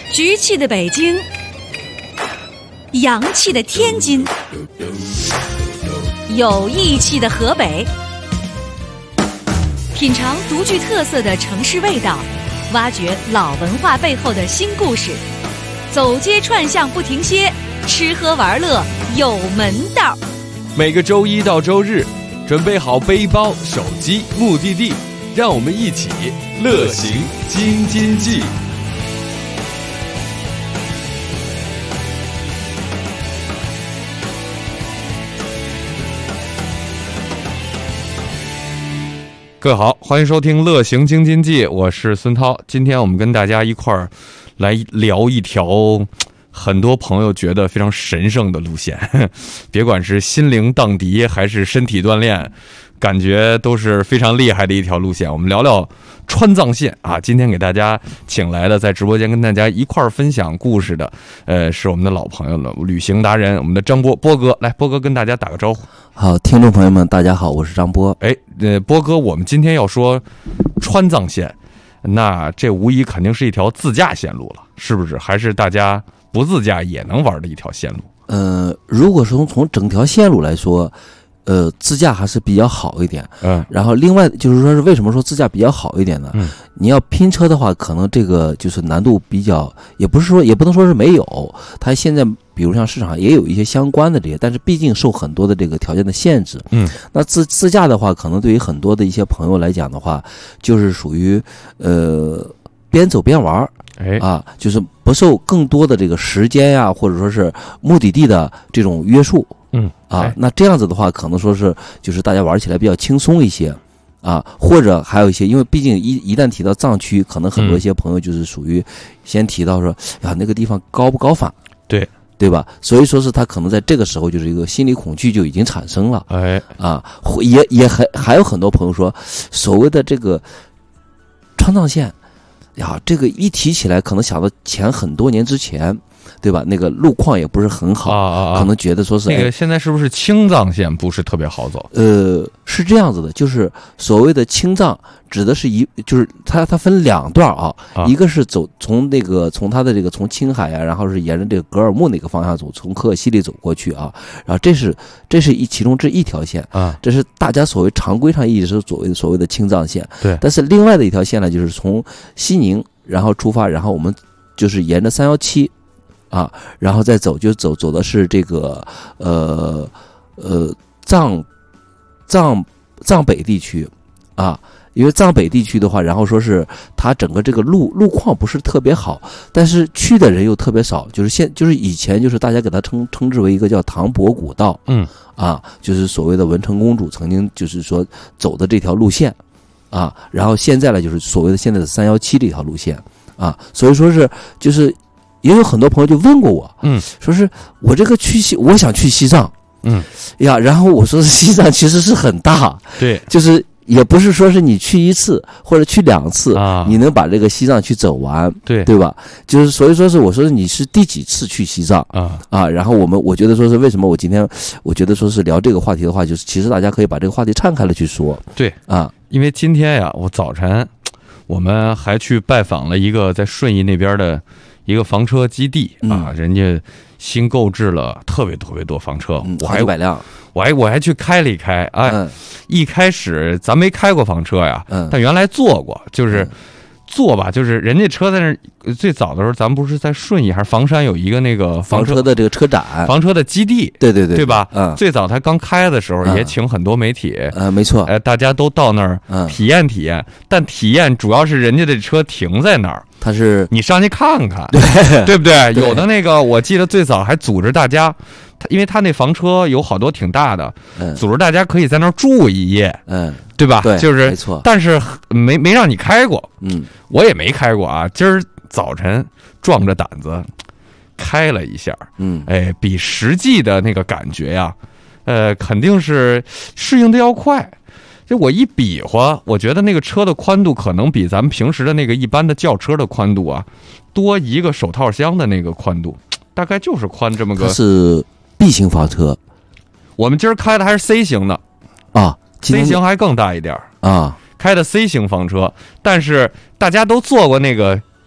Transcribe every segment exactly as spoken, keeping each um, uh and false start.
局气的北京，洋气的天津，有义气的河北，品尝独具特色的城市味道，挖掘老文化背后的新故事，走街串巷不停歇，吃喝玩乐有门道。 每个周一到周日，准备好背包、手机、目的地，让我们一起乐行京津冀。各位好，欢迎收听乐行京津冀，我是孙涛。今天我们跟大家一块儿来聊一条很多朋友觉得非常神圣的路线，别管是心灵荡涤还是身体锻炼，感觉都是非常厉害的一条路线。我们聊聊川藏线啊，今天给大家请来的在直播间跟大家一块儿分享故事的，呃，是我们的老朋友了，旅行达人，我们的张波波哥，来，波哥跟大家打个招呼。 好，听众朋友们，大家好，我是张波。 哎，呃，波哥，我们今天要说川藏线，那这无疑肯定是一条自驾线路了，是不是？还是大家不自驾也能玩的一条线路？ 呃，如果说从整条线路来说，呃，自驾还是比较好一点。嗯，然后另外就是说是为什么说自驾比较好一点呢？嗯，你要拼车的话，可能这个就是难度比较，也不是说也不能说是没有，它现在比如像市场上也有一些相关的这些，但是毕竟受很多的这个条件的限制。嗯，那自自驾的话，可能对于很多的一些朋友来讲的话，就是属于呃边走边玩。哎啊，就是不受更多的这个时间呀、啊，或者说是目的地的这种约束。嗯啊，那这样子的话，可能说是就是大家玩起来比较轻松一些啊，或者还有一些，因为毕竟一一旦提到藏区，可能很多一些朋友就是属于先提到说呀那个地方高不高反， 对对吧？所以说是他可能在这个时候就是一个心理恐惧就已经产生了。哎啊，也也还还有很多朋友说，所谓的这个川藏线。呀，这个一提起来，可能想到前很多年之前，对吧？那个路况也不是很好，啊啊可能觉得说是那个现在是不是青藏线不是特别好走？ 呃，是这样子的，就是所谓的青藏，指的是一，就是它它分两段啊，啊一个是走从那个从它的这个从青海啊，然后是沿着这个格尔木那个方向走，从可可西里走过去啊，然后这是这是一其中这一条线啊，这是大家所谓常规上意义是所谓的所谓的青藏线。对，但是另外的一条线呢，就是从西宁然后出发，然后我们就是沿着三幺七啊，然后再走就走走的是这个呃呃藏藏藏北地区啊，因为藏北地区的话，然后说是它整个这个路路况不是特别好，但是去的人又特别少，就是现就是以前就是大家给它称称之为一个叫唐伯古道，嗯啊，就是所谓的文成公主曾经就是说走的这条路线。啊，然后现在呢，就是所谓的现在的三幺七这条路线啊，所以说是就是也有很多朋友就问过我，嗯，说是我这个去西，我想去西藏，嗯呀，然后我说西藏其实是很大，对，就是也不是说是你去一次或者去两次啊，你能把这个西藏去走完，对对吧？就是所以说是我说你是第几次去西藏啊啊？然后我们我觉得说是为什么我今天我觉得说是聊这个话题的话，就是其实大家可以把这个话题岔开了去说， 对啊。因为今天呀，我早晨我们还去拜访了一个在顺义那边的一个房车基地啊，嗯、人家新购置了特别特别多房车， 嗯、 我还一百辆， 我还我还去开了一开，哎，嗯、一开始咱没开过房车呀，嗯、但原来坐过，就是。嗯坐吧，就是人家车在那儿，最早的时候，咱们不是在顺义还是房山有一个那个房车的这个车展， 房车的基地， 对对对， 对吧？嗯，最早他刚开的时候，也请很多媒体， 呃，没错， 呃，大家都到那儿体验体验，但体验主要是人家的车停在那儿， 他是你上去看看， 对对不对？有的那个，我记得最早还组织大家。他因为他那房车有好多挺大的，嗯、组织大家可以在那儿住一夜，嗯，对吧？ 对， 就是没错。 但是没没让你开过，嗯，我也没开过啊。今儿早晨壮着胆子开了一下，嗯，哎，比实际的那个感觉呀，呃，肯定是适应的要快。就我一比划，我觉得那个车的宽度可能比咱们平时的那个一般的轿车的宽度啊，多一个手套箱的那个宽度，大概就是宽这么个。 它是B 型房车， 我们今儿开的还是 C 型的啊 ，C 型还更大一点啊，开的 C 型房车，但是大家都坐过那个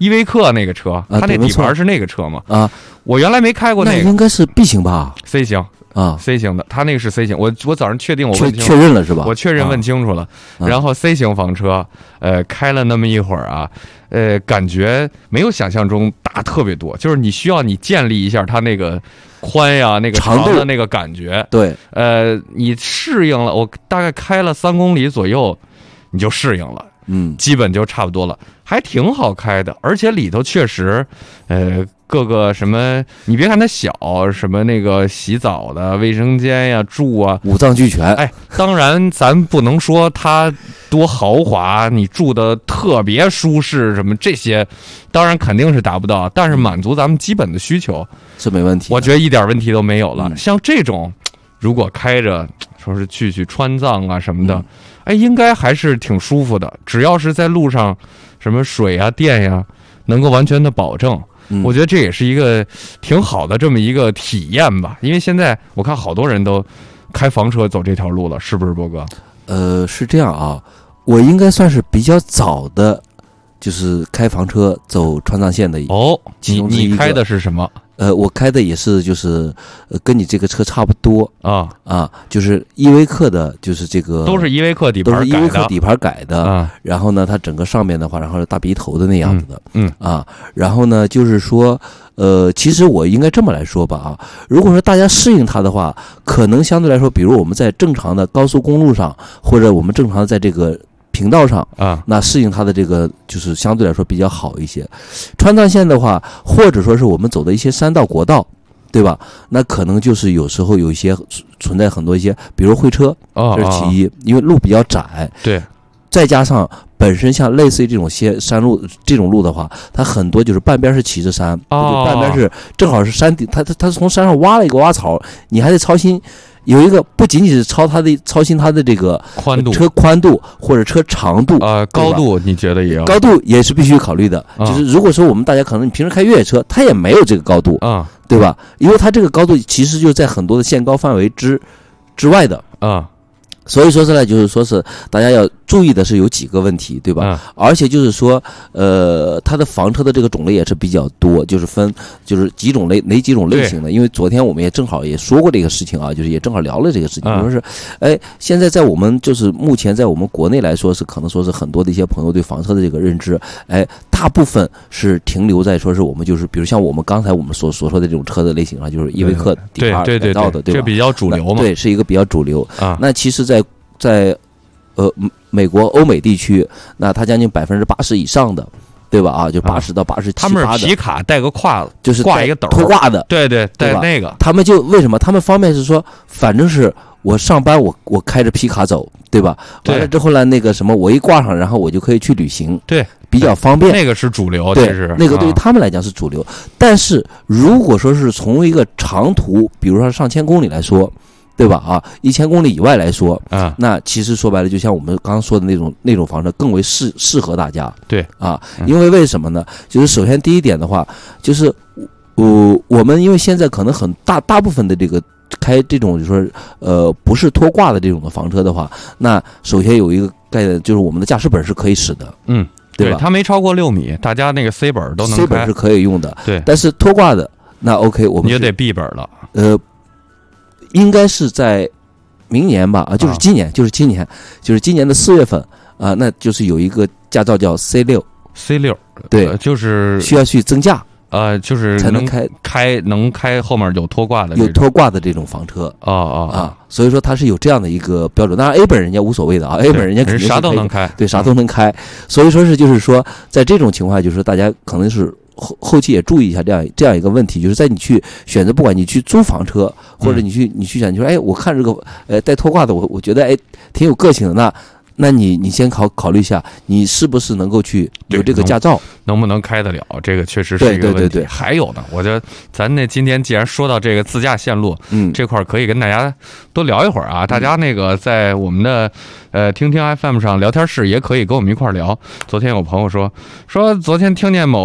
依维柯那个车，它那底盘是那个车吗？ 啊， 我原来没开过那个， 那应该是 B 型吧 ？C 型啊 ，C 型的，它那个是 C 型。我我早上确定我问清确认了是吧？ 我确认问清楚了。 啊、 然后 C 型房车，呃，开了那么一会儿啊，呃，感觉没有想象中大特别多，就是你需要你建立一下它那个宽呀、那个长的那个感觉。 对， 呃，你适应了，我大概开了三公里左右，你就适应了。 嗯， 基本就差不多了，还挺好开的，而且里头确实，呃，各个什么，你别看它小，什么那个洗澡的卫生间呀、住啊， 五脏俱全。 哎，当然咱不能说它多豪华，你住的特别舒适，什么这些，当然肯定是达不到，但是满足咱们基本的需求是没问题。 我觉得一点问题都没有了。 嗯、 像这种，如果开着，说是去去川藏啊什么的。 嗯哎，应该还是挺舒服的。只要是在路上，什么水啊、电呀、啊，能够完全的保证， 嗯、 我觉得这也是一个挺好的这么一个体验吧。因为现在我看好多人都开房车走这条路了，是不是，波哥？ 呃，是这样啊，我应该算是比较早的，就是开房车走川藏线的。 哦，你你开的是什么？ 呃，我开的也是，就是呃，跟你这个车差不多啊啊，就是依维柯的，就是这个都是依维柯底盘改的，都是依维柯底盘改的啊。 然后呢，它整个上面的话，然后是大鼻头的那样子的， 嗯, 嗯啊。然后呢，就是说，呃，其实我应该这么来说吧啊，如果说大家适应它的话，可能相对来说，比如我们在正常的高速公路上，或者我们正常的在这个频道上啊， 那适应它的这个就是相对来说比较好一些。川藏线的话，或者说是我们走的一些山道国道，对吧？那可能就是有时候有一些存在很多一些，比如会车， 这是其一，因为路比较窄， 对， 再加上本身像类似于这种些山路这种路的话，它很多就是半边是骑着山， 哦、 半边是正好是山顶，它它它是从山上挖了一个挖槽，你还得操心。有一个不仅仅是操它的操心它的这个宽度、 车宽度或者车长度啊、呃，高度你觉得也要？ 高度也是必须考虑的。 啊、 就是如果说我们大家可能你平时开越野车，它也没有这个高度啊， 对吧？因为它这个高度其实就在很多的限高范围之之外的啊。 所以说是呢，就是说是大家要注意的是有几个问题，对吧？ 嗯、 而且就是说，呃，它的房车的这个种类也是比较多，就是分就是几种类哪几种类型的。因为昨天我们也正好也说过这个事情啊，就是也正好聊了这个事情， 嗯、 说是，哎，现在在我们就是目前在我们国内来说是可能说是很多的一些朋友对房车的这个认知，哎，大部分是停留在说是我们就是比如像我们刚才我们所所说的这种车的类型上，就是依维柯底盘改造的，对吧？ 这比较主流嘛， 对，是一个比较主流啊。 那其实在在呃美国欧美地区，那它将近百分之八十以上的，对吧？啊，就八十到八十七八的， 他们是皮卡带个胯子， 就是挂一个斗拖挂的， 对对，带那个。 他们就为什么？他们方面是说，反正是我上班我我开着皮卡走，对吧？完了之后呢，那个什么，我一挂上，然后我就可以去旅行， 对， 比较方便。 那个是主流， 对， 是那个对于他们来讲是主流。但是如果说是从一个长途，比如说上千公里来说。对吧？啊，一千公里以外来说， 啊， 那其实说白了，就像我们刚刚说的那种那种房车，更为适适合大家。 对啊，因为为什么呢？就是首先第一点的话，就是呃，我们因为现在可能很大大部分的这个开这种就是说呃不是拖挂的这种的房车的话，那首先有一个概念，就是我们的驾驶本是可以使的。 嗯， 对吧？ 它没超过六米，大家那个 C 本都能开 ，C 本是可以用的。 对， 但是拖挂的那 OK， 我们你就得 B 本了。 呃。应该是在明年吧，啊，就是今年，啊、就是今年，就是今年的四月份啊，那就是有一个驾照叫 C 六 ，C 六， 对、 呃，就是需要去增驾， 呃，就是才能开开能开后面有拖挂的， 有拖挂的这种房车， 啊啊啊，所以说它是有这样的一个标准。当然 A 本人家无所谓的啊 ，A 本人家肯定啥都能开， 对，啥都能开。所以说是就是说，在这种情况下，就是大家可能是。后后期也注意一下这样这样一个问题，就是在你去选择，不管你去租房车，或者你去你去选，你说哎，我看这个呃带拖挂的，我我觉得哎挺有个性的，那那你你先考考虑一下，你是不是能够去有这个驾照， 能, 能不能开得了？这个确实是一个问题。 对对对对， 还有呢，我觉得咱那今天既然说到这个自驾线路， 嗯， 这块可以跟大家多聊一会儿啊。大家那个在我们的呃听听 F M 上聊天室也可以跟我们一块聊。昨天有朋友说说昨天听见某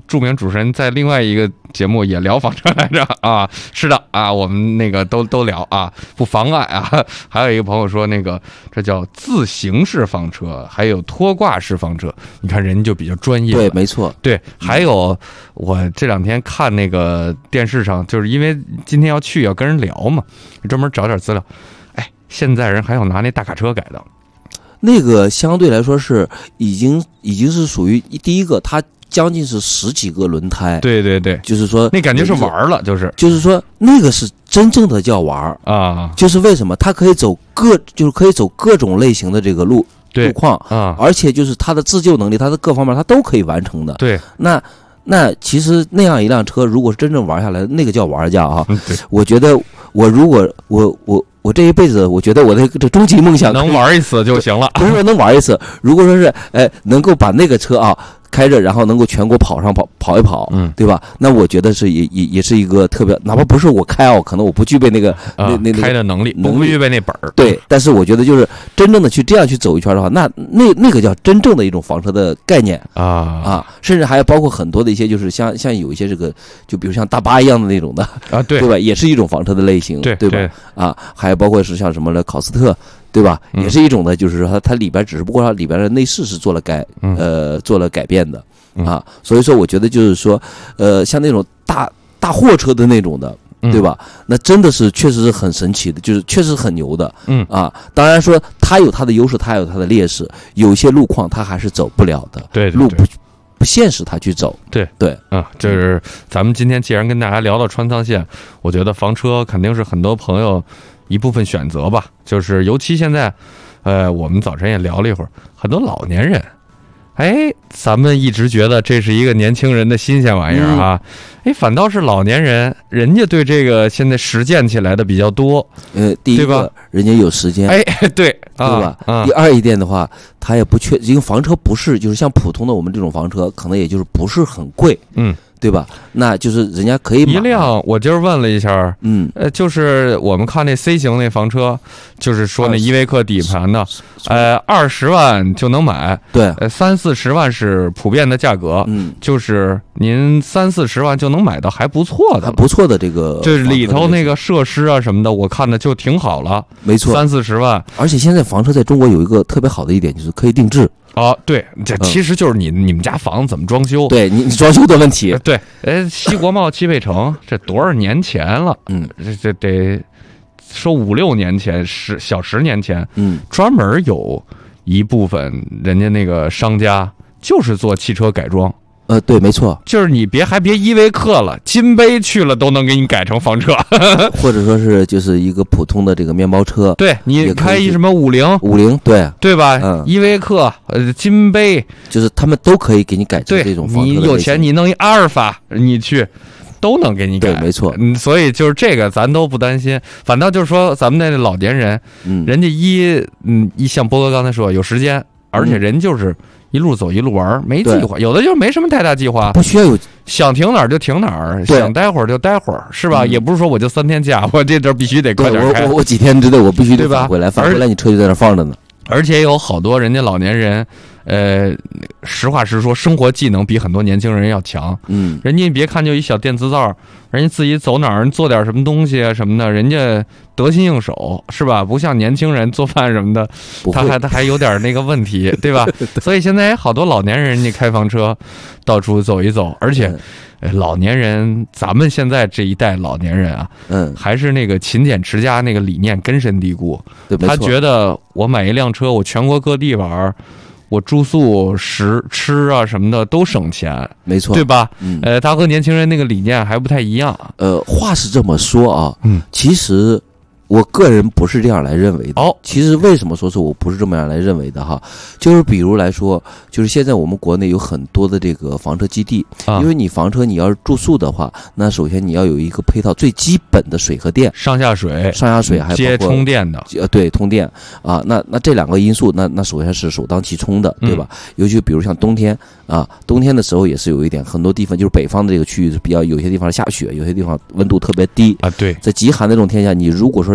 著名主持人在另外一个节目也聊房车来着啊，是的啊，我们那个都都聊啊，不妨碍啊。还有一个朋友说，那个这叫自行式房车，还有拖挂式房车，你看人就比较专业了。 对，没错。 对，还有我这两天看那个电视上，就是因为今天要去要跟人聊嘛，专门找点资料。哎，现在人还有拿那大卡车改的。 那个相对来说是已经已经是属于第一个，它将近是十几个轮胎。 对对对， 就是说那感觉是玩了，就是就是说那个是真正的叫玩啊。就是为什么它可以走各就是可以走各种类型的这个路路况啊， 而且就是它的自救能力，它的各方面它都可以完成的。 对， 那那其实那样一辆车，如果是真正玩下来，那个叫玩家啊。 嗯、 我觉得我如果我我。我这一辈子，我觉得我的这终极梦想能玩一次就行了。 不是说能玩一次，如果说是哎能够把那个车啊开着，然后能够全国跑上跑跑一跑， 嗯， 对吧？那我觉得是也也也是一个特别，哪怕不是我开哦，可能我不具备那个、 啊、 那那开的能力，不具备那本儿。 对，但是我觉得就是真正的去这样去走一圈的话，那那那个叫真正的一种房车的概念啊啊，甚至还包括很多的一些，就是像像有一些这个，就比如像大巴一样的那种的啊，对对吧？也是一种房车的类型， 对对吧？对啊，还包括是像什么的考斯特。对吧？也是一种的，就是说它它里边只不过它里边的内饰是做了改，呃，做了改变的啊。所以说，我觉得就是说，呃，像那种大大货车的那种的，对吧？那真的是确实是很神奇的，就是确实很牛的， 嗯啊。当然说它有它的优势，它有它的劣势，有一些路况它还是走不了的， 对， 路不不现实，它去走， 对对啊。就是咱们今天既然跟大家聊到川藏线，我觉得房车肯定是很多朋友一部分选择吧，就是尤其现在，呃，我们早晨也聊了一会儿，很多老年人，哎，咱们一直觉得这是一个年轻人的新鲜玩意儿啊，哎、嗯，反倒是老年人，人家对这个现在实践起来的比较多。 呃，第一个，人家有时间， 哎，对， 对吧？ 啊、 第二一点的话，他也不缺，因为房车不是就是像普通的我们这种房车，可能也就是不是很贵， 嗯。 对吧？那就是人家可以买一辆，我今儿问了一下， 嗯， 呃，就是我们看那 C 型那房车，就是说那依维柯底盘的，呃，二十万就能买， 对， 呃，三四十万是普遍的价格， 嗯， 就是您三四十万就能买到还不错的， 还不错的这个， 就是里头那个设施啊什么的，我看的就挺好了， 没错， 三四十万， 而且现在房车在中国有一个特别好的一点，就是可以定制。 哦，对，这其实就是你、嗯、你们家房子怎么装修？ 对你你装修的问题。 对，哎，西国贸汽配城这多少年前了？ 嗯， 这这得说五六年前，十小十年前， 嗯， 专门有一部分人家那个商家就是做汽车改装。 呃，对，没错， 就是你别还别依维柯了，金杯去了都能给你改成房车， 或者说是就是一个普通的这个面包车。 对，你开一什么五菱， 五菱，对对吧？ 嗯， 依维柯，呃，金杯， 就是他们都可以给你改成这种房车。 你有钱，你弄一阿尔法，你去都能给你改， 对，没错。 嗯，所以就是这个咱都不担心，反倒就是说咱们那老年人， 嗯， 人家一嗯一像波哥刚才说有时间，而且人就是。一路走一路玩，没计划，有的就没什么太大计划， 不需要有想停哪儿就停哪儿，想待会儿就待会儿，是吧？嗯、也不是说我就三天假，我这阵必须得快点开。 我我几天之内我必须得返回来，返回来你车就在那放着呢。 而且有好多人家老年人，呃，实话实说，生活技能比很多年轻人要强。 嗯， 人家别看就一小电磁灶，人家自己走哪儿做点什么东西啊什么的，人家得心应手，是吧？不像年轻人做饭什么的，他还他还有点那个问题，对吧？所以现在好多老年人人家开房车到处走一走，而且。老年人，咱们现在这一代老年人啊， 嗯， 还是那个勤俭持家那个理念根深蒂固。 对， 他觉得我买一辆车，我全国各地玩，我住宿、食吃啊什么的都省钱， 没错， 对吧？ 嗯， 呃，他和年轻人那个理念还不太一样。 呃，话是这么说啊， 嗯， 其实。我个人不是这样来认为的。 哦， 其实为什么说是我不是这么样来认为的哈？就是比如来说，就是现在我们国内有很多的这个房车基地， 啊、 因为你房车你要是住宿的话，那首先你要有一个配套最基本的水和电， 上下水， 上下水还接充电的， 呃，对，通电啊，那那这两个因素，那那首先是首当其冲的，对吧？嗯、尤其比如像冬天啊，冬天的时候也是有一点，很多地方就是北方的这个区域是比较有些地方下雪，有些地方温度特别低啊，对， 在极寒的这种天下，你如果说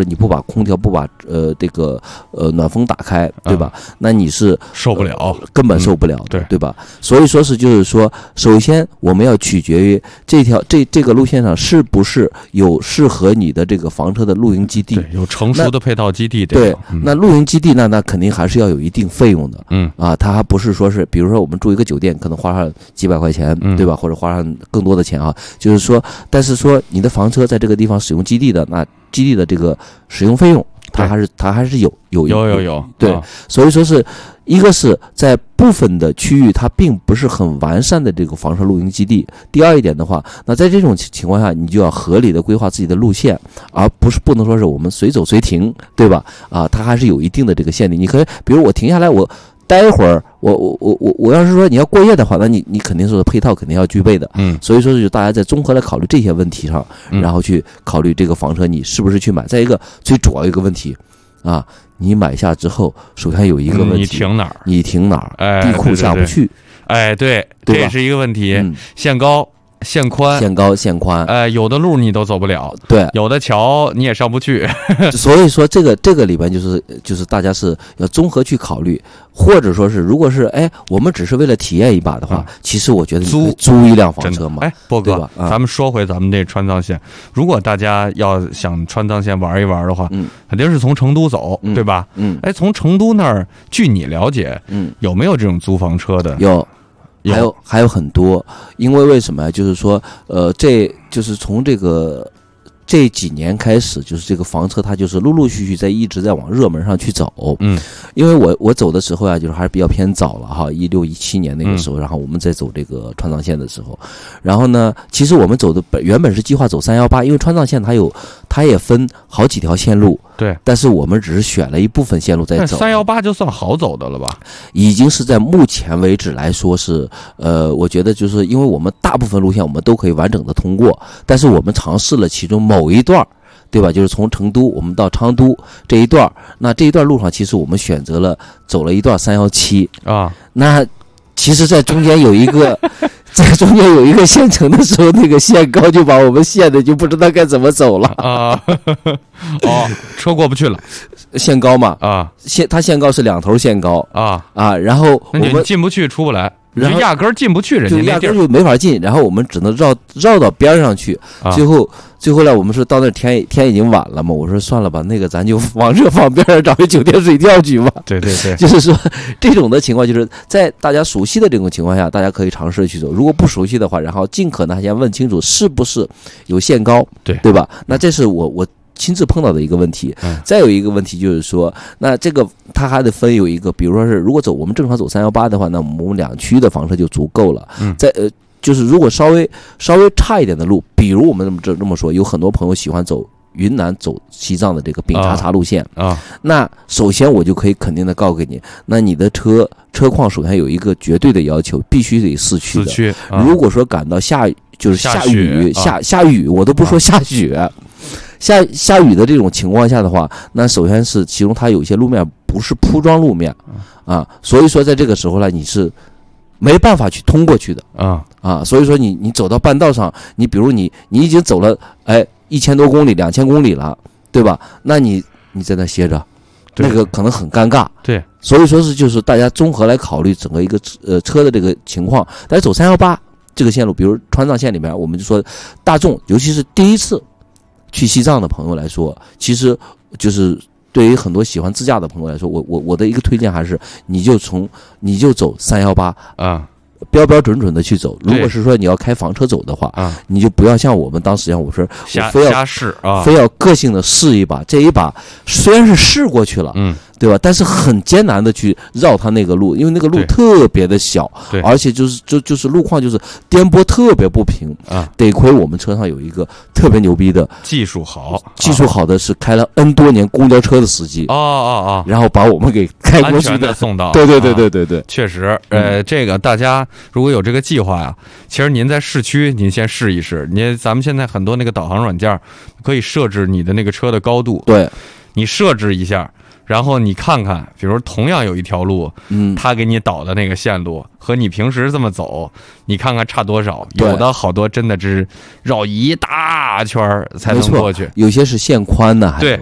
说你不把空调不把呃这个呃暖风打开，对吧？嗯、那你是受不了、 呃，根本受不了的， 嗯、对对吧？所以说是就是说，首先我们要取决于这条这这个路线上是不是有适合你的这个房车的露营基地， 对，有成熟的配套基地， 对， 嗯、 那露营基地呢，那肯定还是要有一定费用的， 嗯啊，它还不是说是，比如说我们住一个酒店，可能花上几百块钱， 嗯、 对吧？或者花上更多的钱啊，就是说，但是说你的房车在这个地方使用基地的，那基地的这个使用费用，它还是它还是有有有有有对、 啊， 所以说是一个是在部分的区域它并不是很完善的这个房车露营基地。第二一点的话，那在这种情况下，你就要合理的规划自己的路线，而不是不能说是我们随走随停，对吧？啊，它还是有一定的这个限定。你可以比如我停下来我。待一会儿，我我我我我要是说你要过夜的话，那你你肯定是配套肯定要具备的， 嗯， 所以说就大家在综合来考虑这些问题上， 嗯、 然后去考虑这个房车你是不是去买。再一个最主要一个问题啊，你买下之后，首先有一个问题， 你停哪儿？ 你停哪儿？ 哎， 地库下不去， 哎，对， 对这是一个问题， 嗯、 限高。限宽， 限高限宽， 呃，有的路你都走不了， 对， 有的桥你也上不去， 所以说这个这个里边就是就是大家是要综合去考虑，或者说是如果是哎我们只是为了体验一把的话，嗯、其实我觉得你可以租一辆房车嘛。 哎，波哥， 嗯、 咱们说回咱们这川藏线，如果大家要想川藏线玩一玩的话， 嗯， 肯定是从成都走， 嗯、 对吧？ 嗯， 哎，从成都那儿，据你了解， 嗯， 有没有这种租房车的？ 有。还有还有很多，因为为什么呀？就是说，呃，这就是从这个这几年开始，就是这个房车它就是陆陆续续在一直在往热门上去走。 嗯， 因为我我走的时候啊，就是还是比较偏早了哈，一六一七年那个时候， 嗯、 然后我们在走这个川藏线的时候，然后呢，其实我们走的本原本是计划走三幺八，因为川藏线它有它也分好几条线路。 对， 但是我们只是选了一部分线路在走。 三幺八就算好走的了吧？ 已经是在目前为止来说是，呃，我觉得就是因为我们大部分路线我们都可以完整的通过，但是我们尝试了其中某一段，对吧？就是从成都我们到昌都这一段，那这一段路上其实我们选择了走了一段三幺七啊， 那其实在中间有一个。在中间有一个县城的时候，那个限高就把我们限的就不知道该怎么走了啊！哦，车过不去了， 限高嘛啊， 限它限高是两头限高啊啊，然后那你进不去出不来， 然后压根儿进不去，人家就压根儿就没法进，然后我们只能绕绕到边上去， 啊、 最后最后来我们说到那天天已经晚了嘛，我说算了吧，那个咱就往这放边上找个酒店睡觉去吧。 对对对， 就是说这种的情况，就是在大家熟悉的这种情况下，大家可以尝试去走。如果不熟悉的话，然后尽可能先问清楚是不是有限高， 对对吧？那这是我我亲自碰到的一个问题。 嗯、 再有一个问题就是说，那这个它还得分有一个，比如说是如果走我们正常走三幺八的话，那我们两区的房车就足够了。 嗯， 在呃。就是如果稍微稍微差一点的路，比如我们这么这这么说，有很多朋友喜欢走云南走西藏的这个丙察察路线啊，啊那首先我就可以肯定的告诉你，那你的车车况首先有一个绝对的要求，必须得四驱的。 四驱，啊、 如果说赶到下就是下雨下下下雨，我都不说下雪，啊、下下雨的这种情况下的话，那首先是其中它有一些路面不是铺装路面啊，所以说在这个时候呢，你是没办法去通过去的啊啊，所以说你你走到半道上，你比如你你已经走了哎一千多公里、两千公里了，对吧？那你你在那歇着，那个可能很尴尬。 对， 所以说是就是大家综合来考虑整个一个呃车的这个情况。但是走三幺八这个线路，比如川藏线里面，我们就说大众，尤其是第一次去西藏的朋友来说，其实就是。对于很多喜欢自驾的朋友来说，我我我的一个推荐还是，你就从你就走三幺八啊， 标标准准的去走。如果是说你要开房车走的话啊， 你就不要像我们当时一样，我说瞎我非要瞎试啊， 非要个性的试一把。这一把虽然是试过去了， 嗯， 对吧？但是很艰难的去绕它那个路，因为那个路特别的小， 对， 而且就是就就是路况就是颠簸特别不平啊。 得亏我们车上有一个特别牛逼的技术好， 技术好的是开了 N 多年公交车的司机哦哦哦， 然后把我们给开过去的送到， 对对对对对对， 啊、确实，呃， 嗯、 这个大家如果有这个计划呀，其实您在市区您先试一试，您咱们现在很多那个导航软件可以设置你的那个车的高度， 对， 你设置一下。然后你看看，比如同样有一条路， 嗯， 他给你导的那个线路和你平时这么走，你看看差多少？有的好多真的是绕一大圈才能过去， 有些是限宽的，还有对，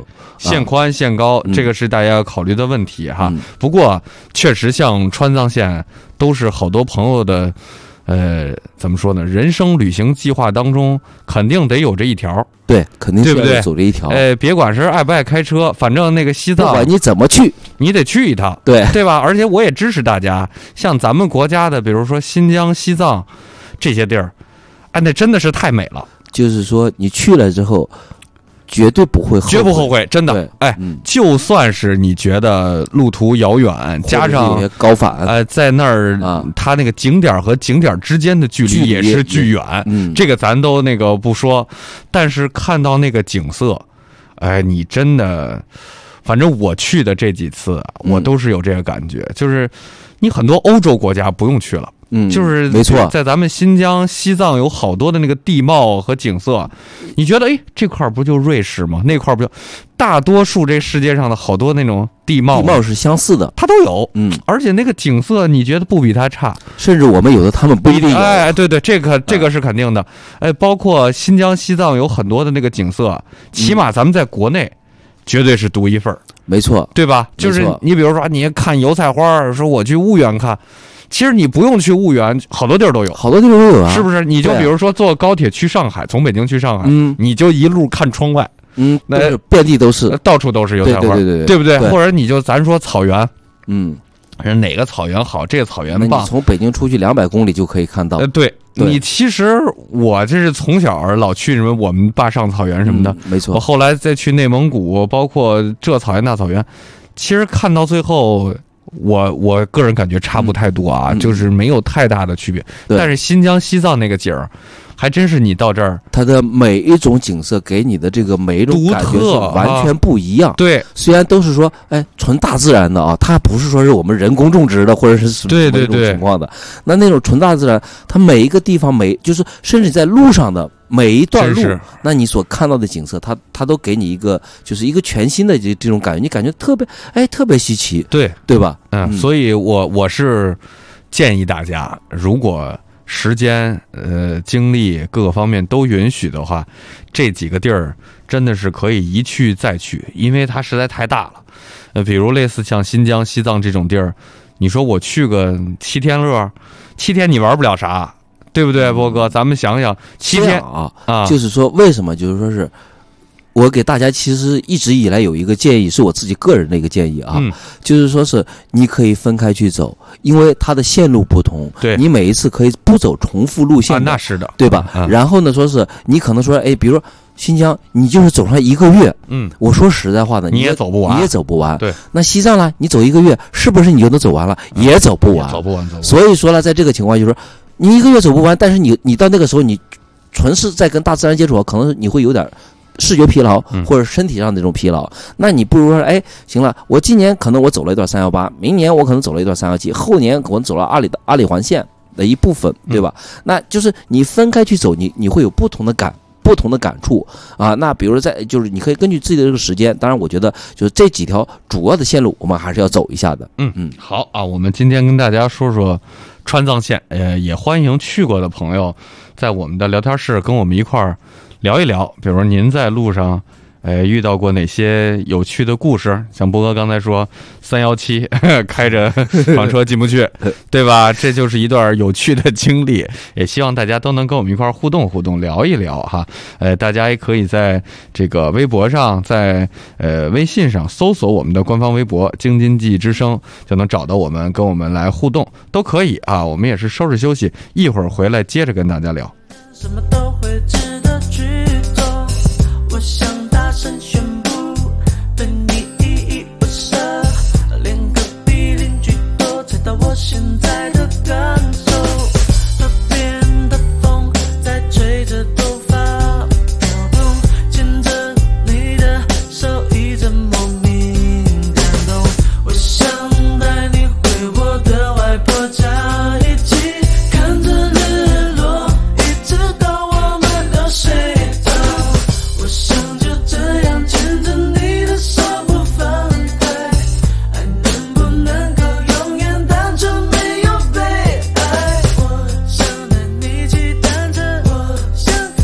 线宽线高， 嗯、 这个是大家要考虑的问题哈。 嗯、 不过确实像川藏线都是好多朋友的。呃，怎么说呢？人生旅行计划当中肯定得有这一条， 对，肯定是要走这一条。 呃，别管是爱不爱开车，反正那个西藏， 不管你怎么去， 你得去一趟， 对对吧？而且我也支持大家，像咱们国家的，比如说新疆、西藏这些地儿，哎，那真的是太美了。 就是说，你去了之后。绝对不会后悔， 绝不后悔，真的。哎、嗯，就算是你觉得路途遥远，加上高反， 呃，在那儿啊，它那个景点和景点之间的距离也是巨远， 嗯， 这个咱都那个不说。但是看到那个景色，哎，你真的，反正我去的这几次，我都是有这个感觉，嗯、就是你很多欧洲国家不用去了。 嗯， 就是没错， 在咱们新疆、西藏有好多的那个地貌和景色，你觉得哎，这块不就瑞士吗？那块不就？大多数这世界上的好多那种地貌， 地貌是相似的， 它都有。嗯，而且那个景色，你觉得不比它差？ 甚至我们有的他们不一定有。 哎，对对，这个这个是肯定的。哎，包括新疆、西藏有很多的那个景色，起码咱们在国内绝对是独一份儿。 没错， 对吧？就是你比如说，你看油菜花，说我去婺源看。其实你不用去婺源，好多地儿都有， 好多地方都有啊， 是不是？你就比如说坐高铁去上海，从北京去上海， 嗯， 你就一路看窗外， 嗯，那遍地都是， 到处都是油菜花， 对对对， 对不对？或者你就咱说草原， 嗯， 哪个草原好，这个草原棒， 你从北京出去两百公里就可以看到。 呃，对你其实我这是从小老去什么我们坝上草原什么的， 没错。 我后来再去内蒙古，包括这草原那草原，其实看到最后。我我个人感觉差不太多啊， 嗯、 就是没有太大的区别。但是新疆、西藏那个景儿，还真是你到这儿， 它的每一种景色给你的这个每一种感觉是完全不一样。 啊、对， 虽然都是说，哎，纯大自然的啊，它不是说是我们人工种植的或者是什么对对对情况的。那那种纯大自然，它每一个地方每就是甚至在路上的。每一段路，那你所看到的景色，它它都给你一个就是一个全新的这这种感觉，你感觉特别哎特别稀奇， 对对吧？ 嗯，嗯所以我我是建议大家，如果时间呃精力各个方面都允许的话，这几个地儿真的是可以一去再去，因为它实在太大了。呃，比如类似像新疆、西藏这种地儿，你说我去个七天乐，七天你玩不了啥。对不对，波哥？咱们想想，七天啊啊，就是说，为什么？就是说是，我给大家其实一直以来有一个建议，是我自己个人的一个建议啊， 嗯、 就是说是你可以分开去走，因为它的线路不同， 对， 你每一次可以不走重复路线、 啊，那是的， 对吧？ 嗯、 然后呢，说是你可能说，哎，比如说新疆，你就是走上一个月， 嗯， 我说实在话呢， 你也走不完， 你也走不完， 对。 那西藏呢，你走一个月，是不是你就能走完了？ 嗯、 也走不完， 走不完，走不完。 所以说呢，在这个情况就是说。你一个月走不完，但是你你到那个时候，你纯是在跟大自然接触，可能你会有点视觉疲劳，或者身体上的这种疲劳。嗯、那你不如说，哎，行了，我今年可能我走了一段三幺八，明年我可能走了一段三幺七，后年可能走了阿里的阿里环线的一部分，对吧？嗯、那就是你分开去走，你你会有不同的感。不同的感触啊，那比如说在就是你可以根据自己的这个时间，当然我觉得就是这几条主要的线路我们还是要走一下的。 嗯嗯，好啊，我们今天跟大家说说川藏线，呃，也欢迎去过的朋友在我们的聊天室跟我们一块儿聊一聊，比如说您在路上。呃，遇到过哪些有趣的故事？像波哥刚才说，三幺七开着房车进不去，对吧？这就是一段有趣的经历。也希望大家都能跟我们一块互动互动，聊一聊哈。呃，大家也可以在这个微博上，在呃微信上搜索我们的官方微博“京津冀之声”，就能找到我们，跟我们来互动都可以啊。我们也是收拾休息，一会儿回来接着跟大家聊。 什么都会值得去做，我想大声宣布，对你依依不舍，连隔壁邻居都猜到我现在的感受。河边的风在吹着头发飘动，牵着你的手一阵莫名感动。我想带你回我的外婆家，一起看着日落，一直到我们都睡着。我想就这样牵着你的手不放开，爱能不能够永远单纯没有被爱？我想带你骑单车，我想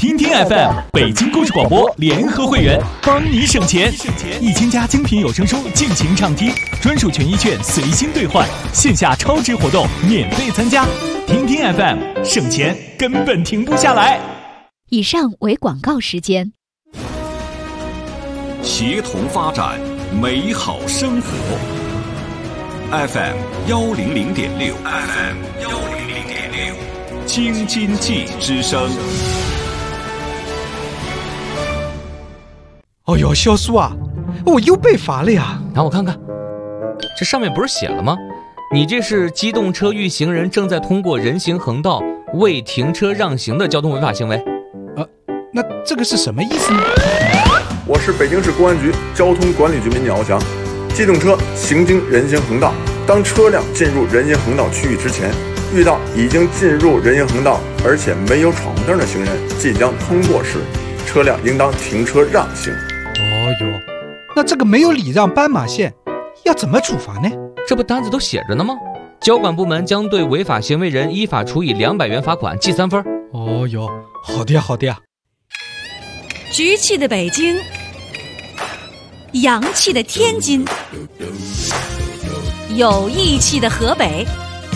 听听 F M 北京故事广播联合会员，帮你省钱，一千家精品有声书尽情畅听，专属权益券随心兑换，线下超值活动免费参加。听听 F M， 省钱根本停不下来。 以上为广告时间。 协同发展，美好生活。F M 幺零零点六 ，F M 幺零零点六，京津冀之声。 哦呦，小苏啊，我又被罚了呀！ 让我看看，这上面不是写了吗？你这是机动车遇行人正在通过人行横道未停车让行的交通违法行为。 呃，那这个是什么意思呢？ 我是北京市公安局交通管理局民警敖强。机动车行经人行横道，当车辆进入人行横道区域之前，遇到已经进入人行横道而且没有闯红灯的行人即将通过时，车辆应当停车让行。 哦哟，那这个没有礼让斑马线，要怎么处罚呢？ 这不单子都写着呢吗？交管部门将对违法行为人依法处以两百元罚款，记三分。 哦哟，好的呀，好的呀。 局气的北京，洋气的天津，有义气的河北，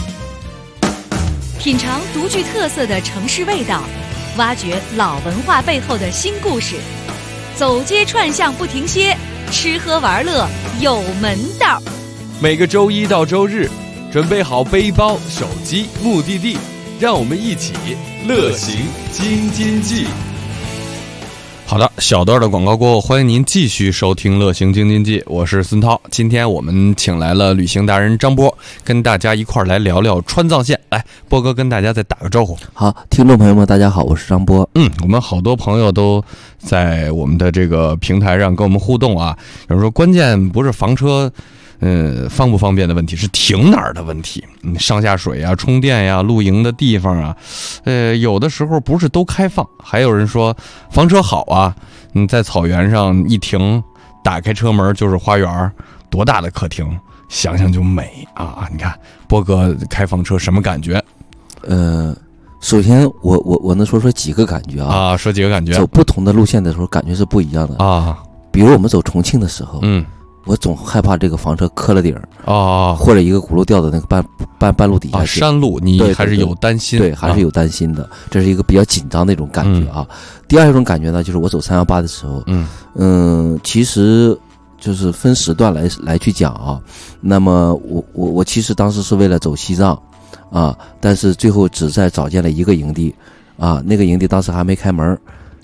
品尝独具特色的城市味道，挖掘老文化背后的新故事，走街串巷不停歇，吃喝玩乐有门道。 每个周一到周日，准备好背包、手机、目的地，让我们一起乐行京津冀。好的，小段的广告过后，欢迎您继续收听乐行京津冀，我是孙涛。今天我们请来了旅行达人张波，跟大家一块儿来聊聊川藏线。来，波哥跟大家再打个招呼。 好，听众朋友们，大家好，我是张波。 嗯，我们好多朋友都在我们的这个平台上跟我们互动啊。有人说，关键不是房车嗯，方不方便的问题，是停哪儿的问题。嗯，上下水啊，充电呀、啊，露营的地方啊，呃，有的时候不是都开放。还有人说房车好啊，你在草原上一停，打开车门就是花园，多大的客厅，想想就美啊！你看波哥开房车什么感觉？ 呃，首先我我我能说说几个感觉啊？ 啊，说几个感觉。 走不同的路线的时候，感觉是不一样的啊。 比如我们走重庆的时候， 嗯。 我总害怕这个房车磕了顶儿哦， 或者一个轱辘掉到那个半半半路底下去。 啊，山路你还是有担心， 对，对对还是有担心的，啊，这是一个比较紧张的一种感觉啊。嗯，第二种感觉呢，就是我走三幺八的时候，嗯嗯，其实就是分时段来来去讲啊。那么我我我其实当时是为了走西藏啊，但是最后只在找见了一个营地啊，那个营地当时还没开门。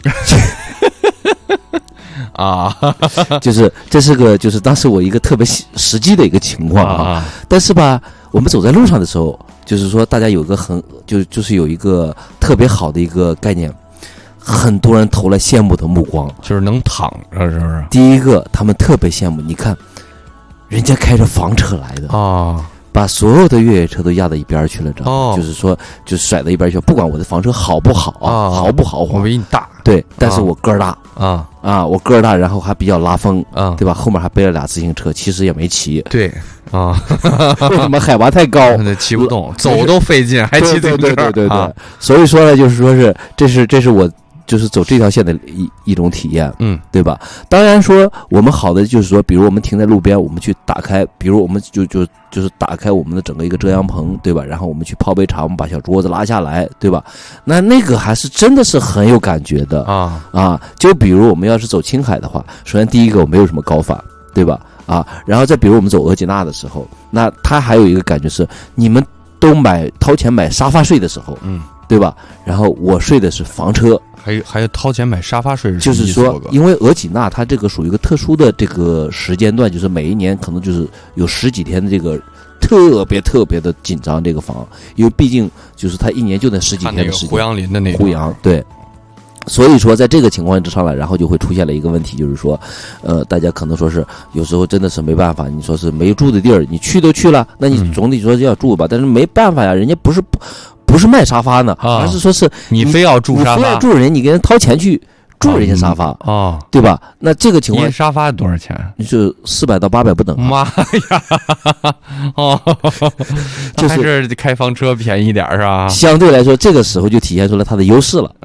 啊， 就是这是个就是当时我一个特别实际的一个情况啊，啊但是吧，我们走在路上的时候，就是说大家有个很就就是有一个特别好的一个概念，很多人投来羡慕的目光， 就是能躺着，是不是？ 第一个，他们特别羡慕，你看，人家开着房车来的啊。 把所有的越野车都压到一边去了，知道吗？哦，就是说，就甩到一边去，不管我的房车好不好啊，哦，豪不豪华， 我比你大， 对，但是我个儿大啊啊，我个儿大，然后还比较拉风啊，对吧？后面还背了俩自行车，其实也没骑， 对啊， 为什么海拔太高， 骑不动，走都费劲，还骑自行车， 对对对对对， 啊， 所以说呢，就是说是这是这是我。就是走这条线的一一种体验， 嗯， 对吧？当然说我们好的就是说，比如我们停在路边，我们去打开，比如我们就就就是打开我们的整个一个遮阳棚，对吧？然后我们去泡杯茶，我们把小桌子拉下来，对吧？那那个还是真的是很有感觉的啊啊！就比如我们要是走青海的话，首先第一个我没有什么高反，对吧？啊，然后再比如我们走额济纳的时候，那他还有一个感觉是，你们都买掏钱买沙发睡的时候，嗯。对吧？然后我睡的是房车， 还有还有掏钱买沙发睡， 就是说，因为额济纳它这个属于一个特殊的这个时间段，就是每一年可能就是有十几天的这个特别特别的紧张这个房，因为毕竟就是它一年就那十几天的时间。 胡杨林的那个胡杨，对。所以说，在这个情况之上来，然后就会出现了一个问题，就是说，呃，大家可能说是有时候真的是没办法，你说是没住的地儿，你去都去了，那你总得说要住吧，但是没办法呀，人家不是不。不是卖沙发呢，而、啊、是说是你非要住沙发， 非要住人，你给人掏钱去住人家沙发啊、哦，对吧？那这个情况， 沙发多少钱？ 就四百到八百不等、啊。 妈呀！哦，就是还是开房车便宜点是吧？ 相对来说，这个时候就体现出来它的优势了。 嗯，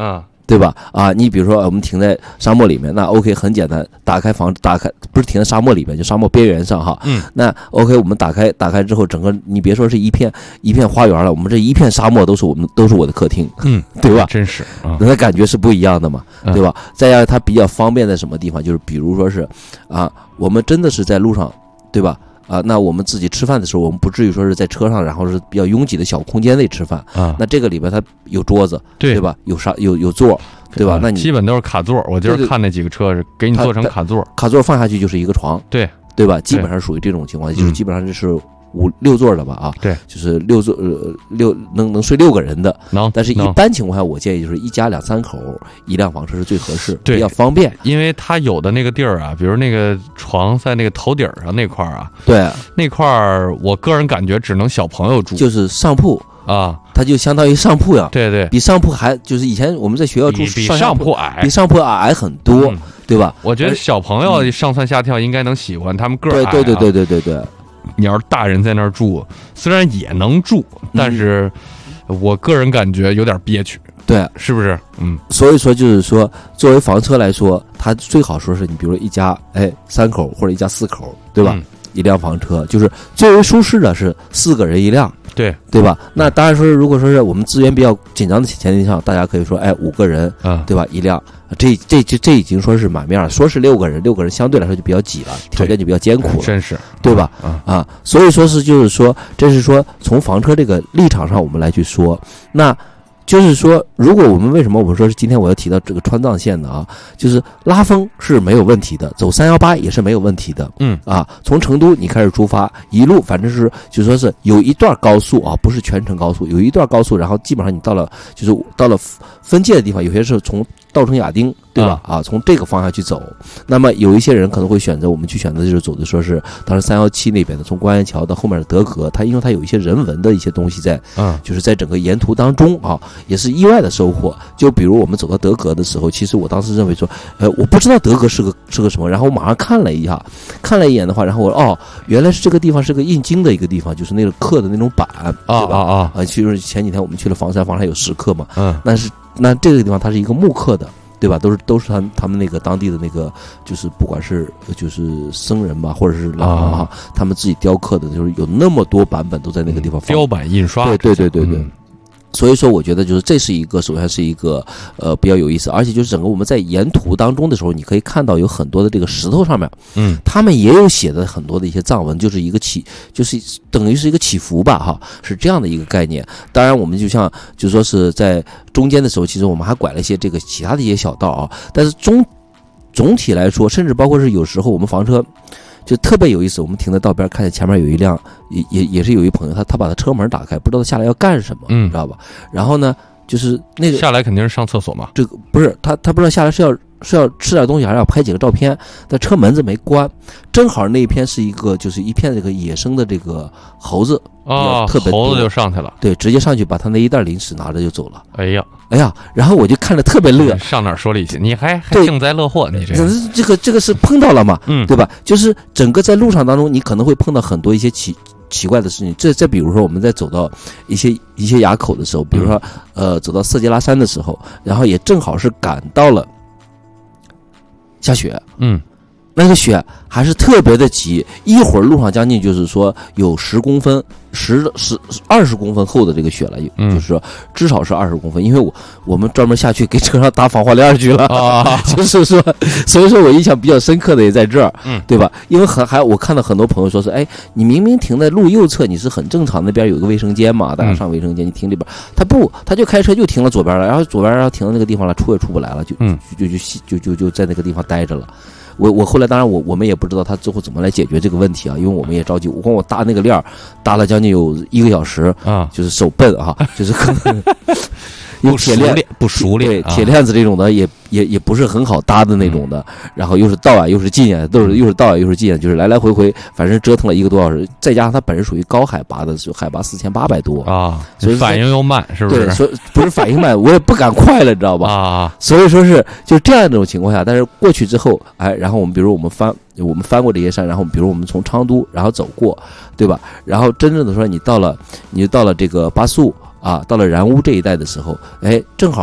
对吧？啊，你比如说我们停在沙漠里面，那 OK 很简单，打开房打开不是停在沙漠里面，就沙漠边缘上哈。 嗯， 那 OK 我们打开打开之后，整个你别说是一片一片花园了，我们这一片沙漠都是我们都是我的客厅， 嗯， 对吧？ 真是啊， 那感觉是不一样的嘛，对吧？嗯、再加上它比较方便在什么地方，就是比如说是啊，我们真的是在路上，对吧？啊，那我们自己吃饭的时候，我们不至于说是在车上，然后是比较拥挤的小空间内吃饭啊。 那这个里边它有桌子， 对对吧？有啥有有座，对吧？那你基本都是卡座。我今儿看那几个车是给你做成卡座， 卡座放下去就是一个床， 对对吧？基本上属于这种情况，就是基本上就是五六座的吧啊。 对， 就是六座呃六能能睡六个人的， 能。 但是一般情况下，我建议就是一家两三口一辆房车是最合适，比较方便。 因为它有的那个地儿啊，比如那个床在那个头顶上那块儿啊， 对， 那块儿我个人感觉只能小朋友住， 就是上铺啊， 它就相当于上铺呀。 对对， 比上铺还就是以前我们在学校住比上铺矮， 比上铺矮很多， 嗯、 对吧？ 我觉得小朋友上蹿下跳应该能喜欢，他们个儿矮、啊。 对对对对对对对。 你要是大人在那儿住，虽然也能住，但是我个人感觉有点憋屈。 对， 是不是？嗯， 所以说就是说，作为房车来说，它最好说是你比如说一家哎三口或者一家四口，对吧？嗯、一辆房车就是最为舒适的是四个人一辆， 对对吧？那当然说，如果说是我们资源比较紧张的前提上，大家可以说哎五个人， 嗯， 对吧？一辆。这这这这已经说是满面了，说是六个人，六个人相对来说就比较挤了，条件就比较艰苦了， 真是， 对吧？ 啊啊，所以说是就是说，这是说从房车这个立场上我们来去说，那就是说，如果我们为什么我们说是今天我要提到这个川藏线的啊，就是拉风是没有问题的，走三幺八也是没有问题的， 嗯啊，从成都你开始出发，一路反正是就说是有一段高速啊，不是全程高速，有一段高速，然后基本上你到了就是到了分界的地方，有些是从稻城亚丁，对吧？啊，从这个方向去走。那么有一些人可能会选择，我们去选择就是走的说是当时三幺七那边的，从关堰桥到后面的德格，它因为它有一些人文的一些东西在， 嗯， 就是在整个沿途当中啊，也是意外的收获。就比如我们走到德格的时候，其实我当时认为说，呃，我不知道德格是个是个什么，然后我马上看了一下，看了一眼的话，然后我哦，原来是这个地方是个印经的一个地方，就是那个刻的那种板， 啊啊啊啊！其实前几天我们去了房山，房山有石刻嘛， 嗯， 但是那这个地方它是一个木刻的。对吧？都是都是他们他们那个当地的那个，就是不管是就是僧人吧，或者是老王哈， 啊、 他们自己雕刻的，就是有那么多版本都在那个地方放、 嗯、雕版印刷。 对对对对对。 嗯， 所以说，我觉得就是这是一个，首先是一个呃比较有意思，而且就是整个我们在沿途当中的时候，你可以看到有很多的这个石头上面， 嗯， 他们也有写的很多的一些藏文，就是一个起，就是等于是一个祈福吧，哈，是这样的一个概念。当然，我们就像就说是在中间的时候，其实我们还拐了一些这个其他的一些小道啊，但是总总体来说，甚至包括是有时候我们房车。就特别有意思，我们停在道边，看见前面有一辆，也也也是有一朋友，他他把他车门打开，不知道下来要干什么， 嗯， 知道吧？然后呢，就是那个下来肯定是上厕所嘛， 这个不是他，他不知道下来是要是要吃点东西，还是要拍几个照片，但车门子没关，正好那一片是一个就是一片这个野生的这个猴子啊， 特别猴子就上去了， 对，直接上去把他那一袋零食拿着就走了。 哎呀， 哎呀，然后我就看着特别乐， 上哪儿说理去？你还还幸灾乐祸？你这这个这个是碰到了嘛？ 嗯， 对吧？就是整个在路上当中，你可能会碰到很多一些奇奇怪的事情。这再比如说，我们在走到一些一些垭口的时候，比如说、嗯、呃，走到色季拉山的时候，然后也正好是赶到了下雪， 嗯。 那个雪还是特别的急，一会儿路上将近就是说有十公分、十十二十公分厚的这个雪了， 嗯、 就是说至少是二十公分，因为我我们专门下去给车上搭防滑链去了， 啊， 就是说，所以说我印象比较深刻的也在这儿， 嗯， 对吧？因为很还我看到很多朋友说是，哎，你明明停在路右侧，你是很正常，那边有一个卫生间嘛，大家上卫生间，你停这边，他不，他就开车就停了左边了，然后左边然后停到那个地方了，出也出不来了，就嗯就就就就就在那个地方待着了。我我后来当然我我们也不知道他最后怎么来解决这个问题啊，因为我们也着急，我光我搭那个链儿搭了将近有一个小时啊， 就是手笨啊，就是可能用铁链不熟练， 对铁链子这种的也也也不是很好搭的那种的，然后又是道啊又是近啊，都是又是道啊又是近啊，就是来来回回，反正折腾了一个多小时，再加上它本身属于高海拔的，就海拔四千八百多啊， 所以反应又慢，是不是？ 对，所以不是反应慢，我也不敢快了，你知道吧？ 啊， 所以说是就这样一种情况下，但是过去之后，哎，然后我们比如我们翻我们翻过这些山，然后比如我们从昌都然后走过，对吧？然后真正的说你到了你到了这个巴素啊，到了然乌这一带的时候，哎，正好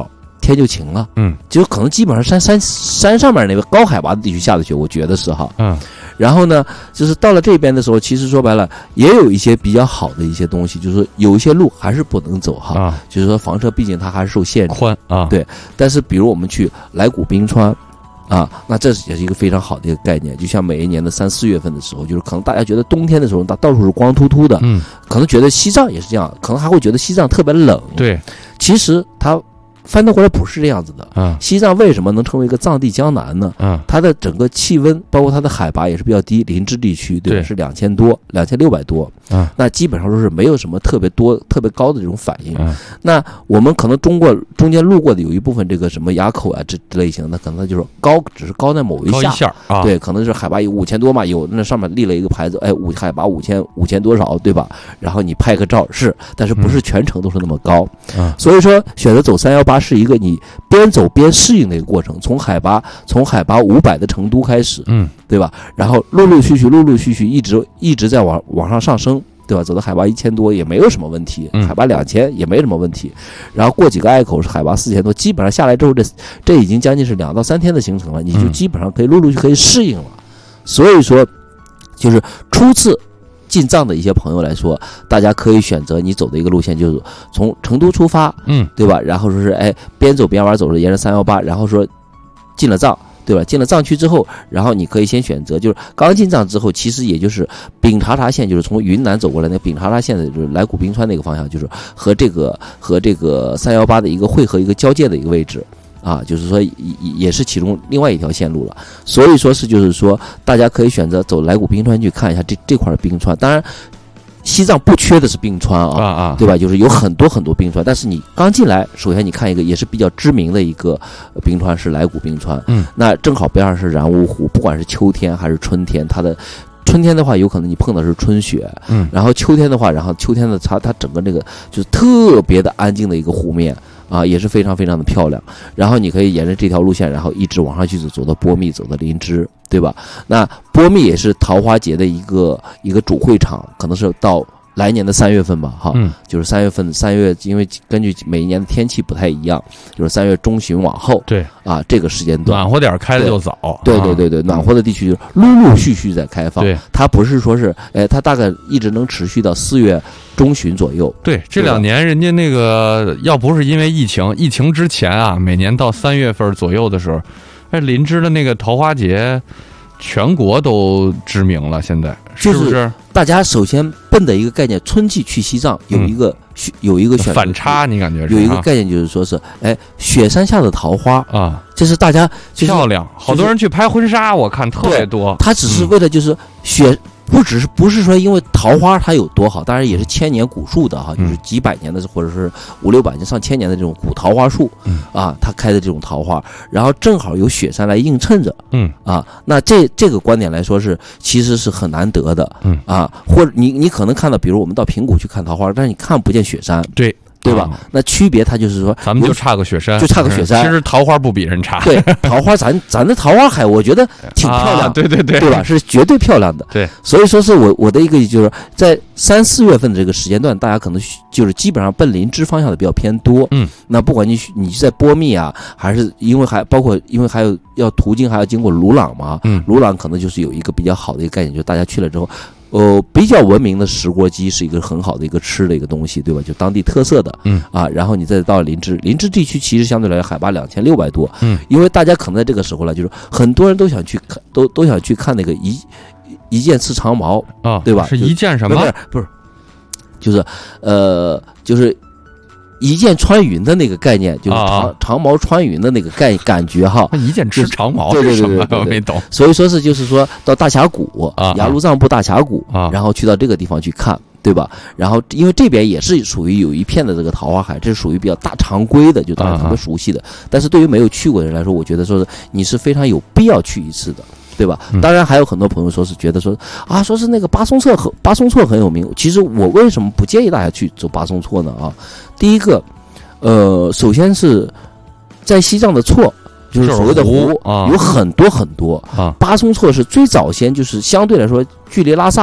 天就晴了， 嗯， 就可能基本上山山山上面那个高海拔的地区下的雪，我觉得是哈， 嗯， 然后呢，就是到了这边的时候，其实说白了也有一些比较好的一些东西，就是说有一些路还是不能走哈， 啊， 就是说房车毕竟它还是受限制， 宽啊， 对，但是比如我们去来古冰川。啊，那这也是一个非常好的一个概念，就像每一年的三四月份的时候，就是可能大家觉得冬天的时候，它到处是光秃秃的， 嗯， 可能觉得西藏也是这样，可能还会觉得西藏特别冷， 对， 其实它翻得过来不是这样子的， 嗯， 西藏为什么能成为一个藏地江南呢？ 嗯， 它的整个气温，包括它的海拔也是比较低，林芝地区，对吧？ 对是两千多，两千六百多， 嗯， 那基本上都是没有什么特别多、特别高的这种反应。 嗯， 那我们可能中国中间路过的有一部分这个什么垭口啊这类型的，可能它就是高，只是高在某一下， 高一下啊， 对，可能是海拔有五千多嘛，有那上面立了一个牌子，哎，五海拔五千五千多少，对吧？然后你拍个照是，但是不是全程都是那么高， 嗯， 所以说选择走三一八是一个你边走边适应的一个过程，从海拔从海拔五百的成都开始， 嗯， 对吧？然后陆陆续续陆陆续续一直一直在往往上上升。对吧？走到海拔一千多也没有什么问题， 嗯、 海拔两千也没什么问题，然后过几个隘口是海拔四千多，基本上下来之后，这这已经将近是两到三天的行程了，你就基本上可以陆陆续可以适应了。嗯、所以说，就是初次进藏的一些朋友来说，大家可以选择你走的一个路线，就是从成都出发， 嗯， 对吧？然后说是哎边走边玩，走着沿着三一八，然后说进了藏。对吧？进了藏区之后，然后你可以先选择，就是刚进藏之后，其实也就是丙察察线，就是从云南走过来那个丙察察线的，就是来古冰川那个方向，就是和这个和这个三一八的一个汇合、一个交界的一个位置啊，就是说也也是其中另外一条线路了。所以说是就是说，大家可以选择走来古冰川去看一下这这块的冰川，当然。西藏不缺的是冰川啊， 啊啊， 对吧？就是有很多很多冰川，但是你刚进来，首先你看一个也是比较知名的一个冰川是来古冰川， 嗯，那正好边上是然乌湖，不管是秋天还是春天，它的春天的话，有可能你碰的是春雪， 嗯， 然后秋天的话，然后秋天的它它整个那个就是特别的安静的一个湖面。啊，也是非常非常的漂亮。然后你可以沿着这条路线，然后一直往上去走，走到波密，走到林芝，对吧？那波密也是桃花节的一个一个主会场，可能是到来年的三月份吧，哈， 嗯， 就是三月份，三月，因为根据每一年的天气不太一样，就是三月中旬往后， 对， 啊，这个时间段， 暖和点开的就早， 对对对对，暖和的地区陆陆续续在开放， 对， 它不是说是，哎，它大概一直能持续到四月中旬左右。 对，这两年人家那个要不是因为疫情，疫情之前啊，每年到三月份左右的时候，哎，林芝的那个桃花节。全国都知名了，现在是不是？ 大家首先奔的一个概念，春季去西藏有一个、嗯、有一个选反差，你感觉是有一个概念就是说是，哎，雪山下的桃花啊， 这是大家、就是、 漂亮，好多人去拍婚纱，我看特别多。 他只是为了就是雪。嗯不只是不是说因为桃花它有多好，当然也是千年古树的哈，就是几百年的或者是五六百年、上千年的这种古桃花树， 嗯啊，它开的这种桃花，然后正好有雪山来映衬着， 嗯啊，那这这个观点来说是其实是很难得的， 嗯啊，或者你你可能看到，比如我们到平谷去看桃花，但是你看不见雪山， 对。 对吧？嗯、那区别它就是说， 咱们就差个雪山， 就差个雪山。 其实桃花不比人差。 对，桃花咱咱的桃花海，我觉得挺漂亮、 啊，对对对， 对吧？是绝对漂亮的。 对， 所以说是我我的一个就是在三四月份的这个时间段，大家可能就是基本上奔林芝方向的比较偏多。 嗯， 那不管你你是在波密啊，还是因为还包括因为还有要途经还要经过鲁朗嘛， 嗯， 鲁朗可能就是有一个比较好的一个概念，就是大家去了之后。呃，比较文明的石锅鸡是一个很好的一个吃的一个东西，对吧？就当地特色的， 嗯啊，然后你再到林芝，林芝地区其实相对来说海拔两千六百多， 嗯， 因为大家可能在这个时候呢，就是很多人都想去看，都都想去看那个一一箭刺长矛啊， 对吧？ 是一箭什么？ 不是不是，就是呃，就是一箭穿云的那个概念，就是长、啊、长矛穿云的那个概感觉哈。 一箭吃长矛， 对对对对对, 对，我没懂。 所以说是就是说到大峡谷啊， 雅鲁藏布大峡谷啊， 然后去到这个地方去看。对吧？然后因为这边也是属于有一片的这个桃花海，这是属于比较大常规的，就大家特别熟悉的。但是对于没有去过的人来说，我觉得说是你是非常有必要去一次的，对吧？ 嗯、 当然还有很多朋友说是觉得说啊，说是那个巴松措很巴松措很有名。其实我为什么不建议大家去走巴松措呢？啊，第一个，呃，首先是在西藏的措。就是所谓的湖， 啊、 有很多很多啊。 巴松措是最早先，就是相对来说距离拉萨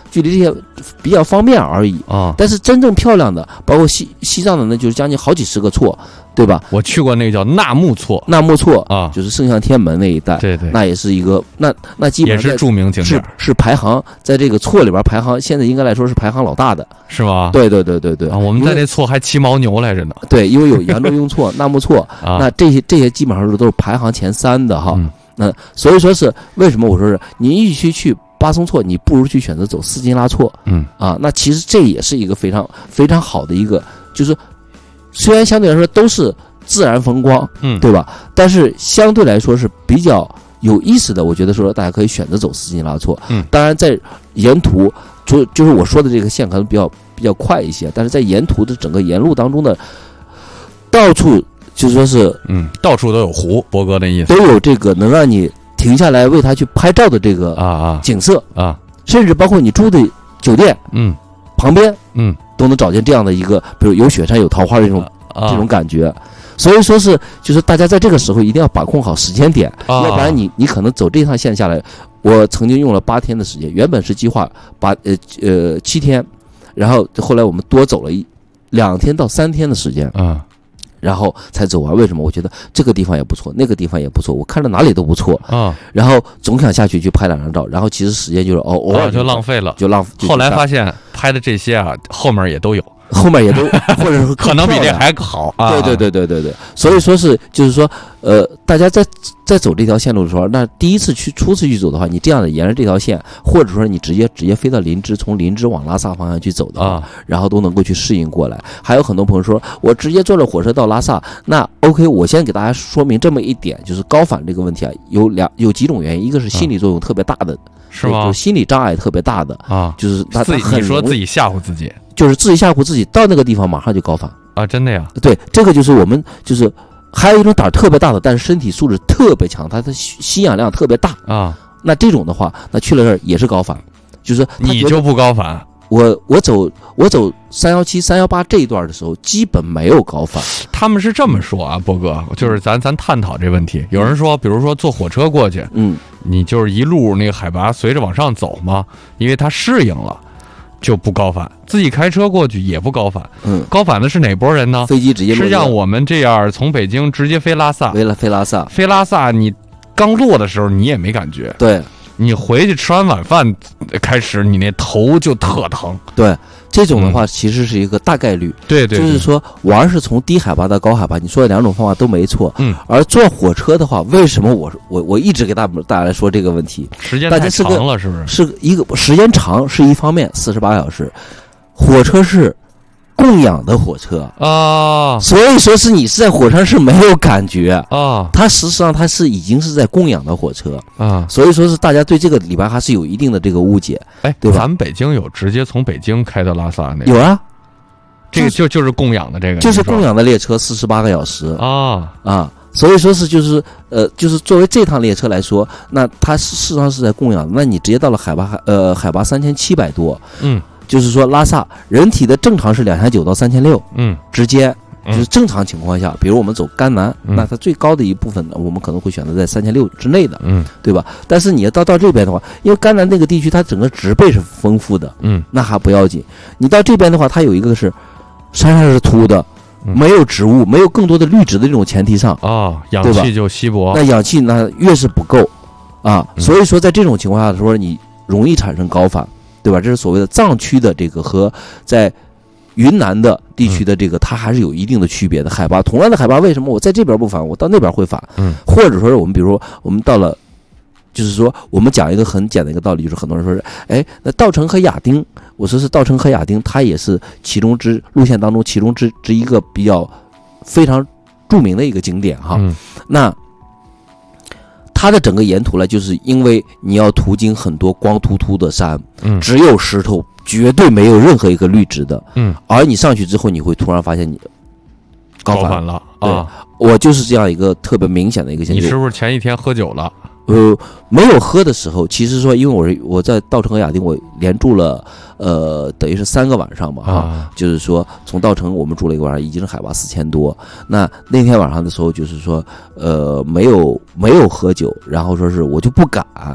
距离这些比较方便而已啊。 但是真正漂亮的，包括西西藏的呢，就是将近好几十个错，对吧？ 我去过那个叫纳木错， 纳木错啊， 就是圣象天门那一带， 对对， 那也是一个那那基本上也是著名景点， 是是排行在这个错里边排行，现在应该来说是排行老大的， 是吗？ 对对对对对啊，我们在那错还骑牦牛来着呢。 对，因为有扬州雍错、纳木错， 啊、 那这些这些基本上都是排行前三的哈。 嗯那所以说是为什么我说是你与其去巴松错，你不如去选择走斯金拉错。 嗯啊，那其实这也是一个非常非常好的一个，就是虽然相对来说都是自然风光， 嗯， 对吧？但是相对来说是比较有意思的，我觉得说大家可以选择走斯金拉错。 嗯， 当然在沿途就就是我说的这个线可能比较比较快一些，但是在沿途的整个沿路当中的到处。就说是， 嗯，到处都有湖，博哥的意思都有这个能让你停下来为他去拍照的这个啊啊景色啊， 甚至包括你住的酒店， 嗯， 旁边， 嗯， 都能找见这样的一个，比如有雪山有桃花的这种、 啊、 这种感觉。所以说是，就是大家在这个时候一定要把控好时间点， 啊、 要不然你你可能走这趟线下来，我曾经用了八天的时间，原本是计划八呃呃七天，然后后来我们多走了一两天到三天的时间， 啊。 然后才走完，为什么？我觉得这个地方也不错，那个地方也不错，我看着哪里都不错啊。 然后总想下去去拍两张照，然后其实时间就是哦，偶尔、 啊、就浪费了， 就浪。 后来发现拍的这些啊，后面也都有， 后面也都，或者是可能比这还好啊。 对对对对对对，所以说是就是说，呃，大家在在走这条线路的时候，那第一次去初次去走的话，你这样的沿着这条线，或者说你直接直接飞到林芝，从林芝往拉萨方向去走的啊， 然后都能够去适应过来。还有很多朋友说，我直接坐着火车到拉萨，那 OK， 我先给大家说明这么一点，就是高反这个问题啊，有两有几种原因，一个是心理作用特别大的， 是吗？ 就是心理障碍特别大的啊， 就是他自己你说自己吓唬自己， 就是自己吓唬自己，到那个地方马上就高反啊，真的呀？ 对，这个就是我们就是。还有一种胆儿特别大的，但是身体素质特别强，他的吸氧量特别大啊。 那这种的话，那去了这儿也是高反，就是你就不高反。 我我走我走三幺七、三幺八这一段的时候，基本没有高反。 他们是这么说啊，波哥，就是咱咱探讨这问题。有人说，比如说坐火车过去， 嗯， 你就是一路那个海拔随着往上走嘛，因为它适应了。就不高反，自己开车过去也不高反。 嗯， 高反的是哪拨人呢？ 飞机直接是像我们这样从北京直接飞拉萨， 飞了飞拉萨， 飞拉萨，你刚落的时候你也没感觉， 对， 你回去吃完晚饭开始，你那头就特疼。 对，这种的话其实是一个大概率。 嗯、对, 对对， 就是说玩是从低海拔到高海拔，你说的两种方法都没错。 嗯， 而坐火车的话，为什么我我我一直给大大家来说这个问题？ 时间太长了，是不是？ 是一个时间长是一方面，四十八小时。火车是供氧的火车啊， 所以说是你是在火车上是没有感觉啊， 它实际上它是已经是在供氧的火车啊， 所以说是大家对这个里边还是有一定的这个误解， 哎， 对吧？ 咱们北京有直接从北京开到拉萨那个？ 有啊， 这个就就是供氧的这个， 就是供氧的列车，四十八个小时啊啊。所以说是就是呃就是作为这趟列车来说，那它事实上是在供氧，那你直接到了海拔呃海拔三千七百多， 嗯。 就是说，拉萨人体的正常是两千九到三千六， 嗯， 之间，就是正常情况下，比如我们走甘南， 嗯、 那它最高的一部分呢，我们可能会选择在三千六之内的， 嗯， 对吧？但是你要到到这边的话，因为甘南那个地区它整个植被是丰富的， 嗯， 那还不要紧。你到这边的话，它有一个是山上是秃的， 嗯、 没有植物，没有更多的绿植的这种前提上， 啊，氧气就稀薄， 那氧气呢越是不够，啊， 嗯、 所以说在这种情况下的时候，你容易产生高反。对吧？这是所谓的藏区的这个和在云南的地区的这个，它还是有一定的区别的。海拔同样的海拔，为什么我在这边不反，我到那边会反？ 嗯， 或者说是我们比如说我们到了，就是说我们讲一个很简单的一个道理，就是很多人说是，哎，那稻城和亚丁，我说是稻城和亚丁，它也是其中之路线当中其中之之一个比较非常著名的一个景点哈。 嗯， 那。它的整个沿途呢，就是因为你要途经很多光秃秃的山， 嗯， 只有石头，绝对没有任何一个绿植的， 嗯， 而你上去之后，你会突然发现你高反, 高反了啊！ 我就是这样一个特别明显的一个现象。 你是不是前一天喝酒了？ 呃，没有喝的时候，其实说，因为我是我在稻城和亚丁，我连住了，呃，等于是三个晚上嘛，哈、 啊， 就是说从稻城我们住了一个晚上，已经是海拔四千多。那那天晚上的时候，就是说，呃，没有没有喝酒，然后说是我就不敢，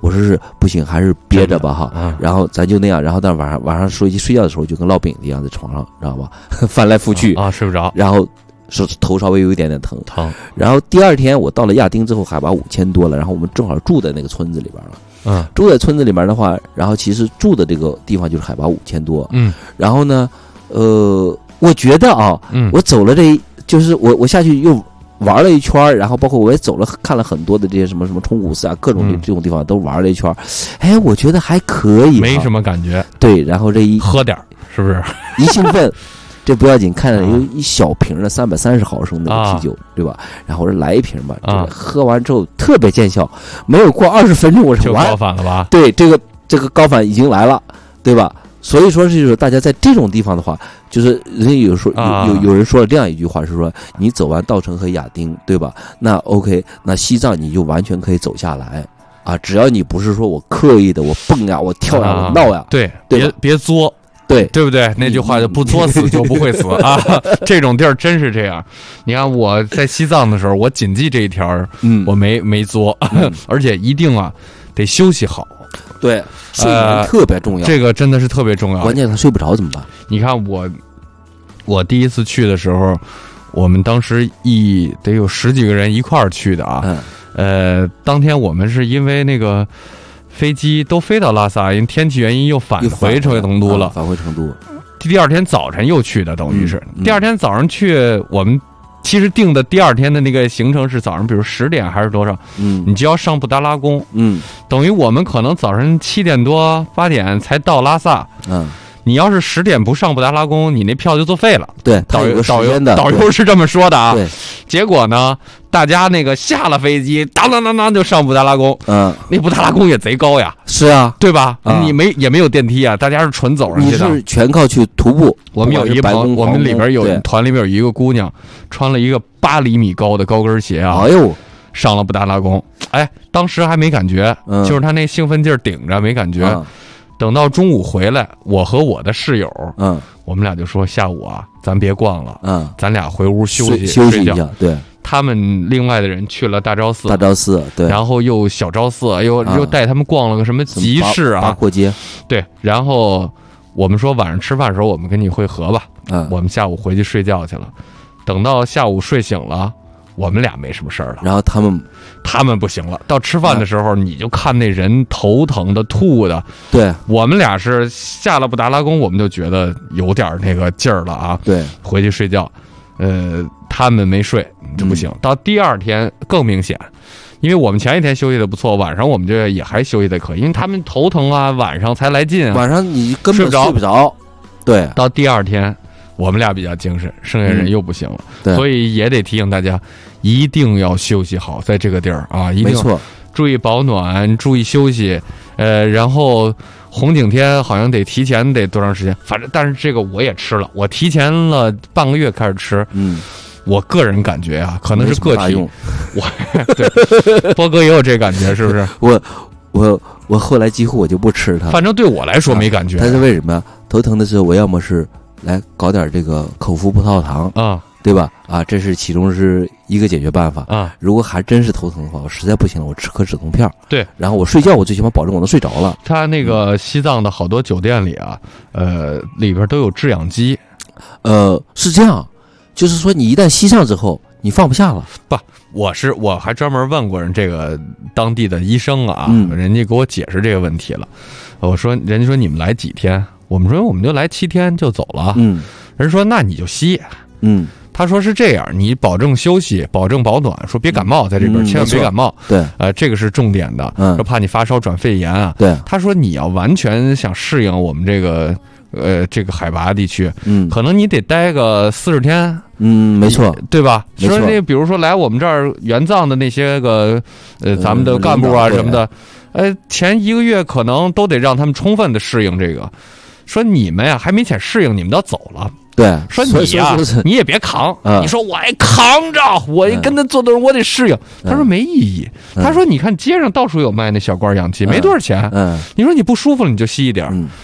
我说是不行，还是憋着吧哈。 嗯、 然后咱就那样，然后但晚上晚上睡睡觉的时候就跟烙饼一样在床上，知道吧？翻来覆去啊，睡不着。 然后是头稍微有一点点疼疼。 然后第二天我到了亚丁之后，海拔五千多了，然后我们正好住在那个村子里边了。 嗯， 住在村子里面的话，然后其实住的这个地方就是海拔五千多。 嗯， 然后呢，呃，我觉得啊， 嗯， 我走了这，就是我我下去又玩了一圈，然后包括我也走了看了很多的这些什么什么冲古寺啊，各种这种地方都玩了一圈，哎，我觉得还可以， 没什么感觉。 对，然后这一喝点是不是？ 一兴奋。这不要紧，看着有一小瓶的三百三十毫升的啤酒，啊、对吧？然后我说来一瓶吧， 啊、 喝完之后特别见效，没有过二十分钟我说就高反了吧？ 对，这个这个高反已经来了，对吧？所以说是就是大家在这种地方的话，就是人家有说有有有人说了这样一句话，是说你走完稻城和亚丁，对吧？那 OK， 那西藏你就完全可以走下来啊，只要你不是说我刻意的我蹦呀、我跳呀、 啊、 我闹呀， 对， 对别别作。 对对不对？那句话就不作死就不会死啊！这种地儿真是这样。你看我在西藏的时候，我谨记这一条，嗯，我没没作，嗯、而且一定啊得休息好。 对，睡眠特别重要、 呃，这个真的是特别重要。 关键他睡不着怎么办？ 你看我，我第一次去的时候，我们当时一得有十几个人一块儿去的啊。嗯、呃，当天我们是因为那个。飞机都飞到拉萨，因为天气原因又返回成都了。 返回成都， 第二天早晨又去的，等于是、 嗯嗯、 第二天早上去。我们其实定的第二天的那个行程是早上，比如十点还是多少？嗯，你就要上布达拉宫。嗯，等于我们可能早上七点多八点才到拉萨。嗯。你要是十点不上布达拉宫，你那票就作废了。 对， 导游导游导游是这么说的啊。 对， 结果呢，大家那个下了飞机，当当当当就上布达拉宫。嗯，那布达拉宫也贼高呀。 是啊， 对吧？ 啊、 你没也没有电梯啊，大家是纯走上去的。 你是全靠去徒步。 我们有一朋，我们里边有团里边有一个姑娘，穿了一个八厘米高的高跟鞋啊。 哎呦， 上了布达拉宫，哎，当时还没感觉，嗯、就是他那兴奋劲儿顶着没感觉。嗯，等到中午回来，我和我的室友，嗯，我们俩就说下午啊，咱别逛了，嗯，咱俩回屋休息休息一下。对， 他们另外的人去了大昭寺， 大昭寺，对， 然后又小昭寺，又、啊、又带他们逛了个什么集市啊， 八廓街， 对，然后我们说晚上吃饭的时候我们跟你会合吧，嗯，我们下午回去睡觉去了，等到下午睡醒了。我们俩没什么事儿了， 然后他们他们不行了。到吃饭的时候，你就看那人头疼的、吐的。 对， 我们俩是下了布达拉宫，我们就觉得有点那个劲儿了啊。 对， 回去睡觉。呃，他们没睡就不行。嗯、到第二天更明显，因为我们前一天休息的不错，晚上我们这也还休息的可以，因为他们头疼啊，晚上才来劲、啊。 晚上你根本睡不着。对， 到第二天。我们俩比较精神，剩下人又不行了， 嗯、 所以也得提醒大家，一定要休息好，在这个地儿啊，一定要注意保暖，注意休息。呃，然后红景天好像得提前得多长时间？反正，但是这个我也吃了，我提前了半个月开始吃。 嗯， 我个人感觉啊，可能是个体，我对波哥也有这感觉，是不是？ 我我我后来几乎我就不吃它， 反正对我来说没感觉。 啊、但是为什么头疼的时候，我要么是。来搞点这个口服葡萄糖啊， 对吧？啊，这是其中是一个解决办法啊。 如果还真是头疼的话，我实在不行了，我吃颗止痛片。 对， 然后我睡觉，我最起码保证我能睡着了。 他那个西藏的好多酒店里啊，呃，里边都有制氧机。 呃，是这样，就是说你一旦吸上之后，你放不下了。 不，我是我还专门问过人这个当地的医生啊， 嗯、 人家给我解释这个问题了。我说，人家说你们来几天？我们说我们就来七天就走了， 嗯， 人说那你就吸， 嗯， 他说是这样，你保证休息，保证保暖，说别感冒，在这边、 嗯、 千万别感冒， 对， 呃，这个是重点的， 嗯， 说怕你发烧转肺炎啊， 对， 他说你要完全想适应我们这个呃这个海拔地区， 嗯， 可能你得待个四十天， 嗯，没错， 对吧？ 没错， 说那比如说来我们这儿援藏的那些个呃咱们的干部啊什么的，呃，前一个月可能都得让他们充分的适应这个。说你们呀还没钱适应，你们都走了。 对， 说你呀，你也别扛。 嗯、 你说我还扛着，我跟他做的我得适应。 嗯、 他说没意义。嗯、他说你看街上到处有卖那小罐氧气， 嗯、 没多少钱。 嗯， 你说你不舒服了你就吸一点。 嗯，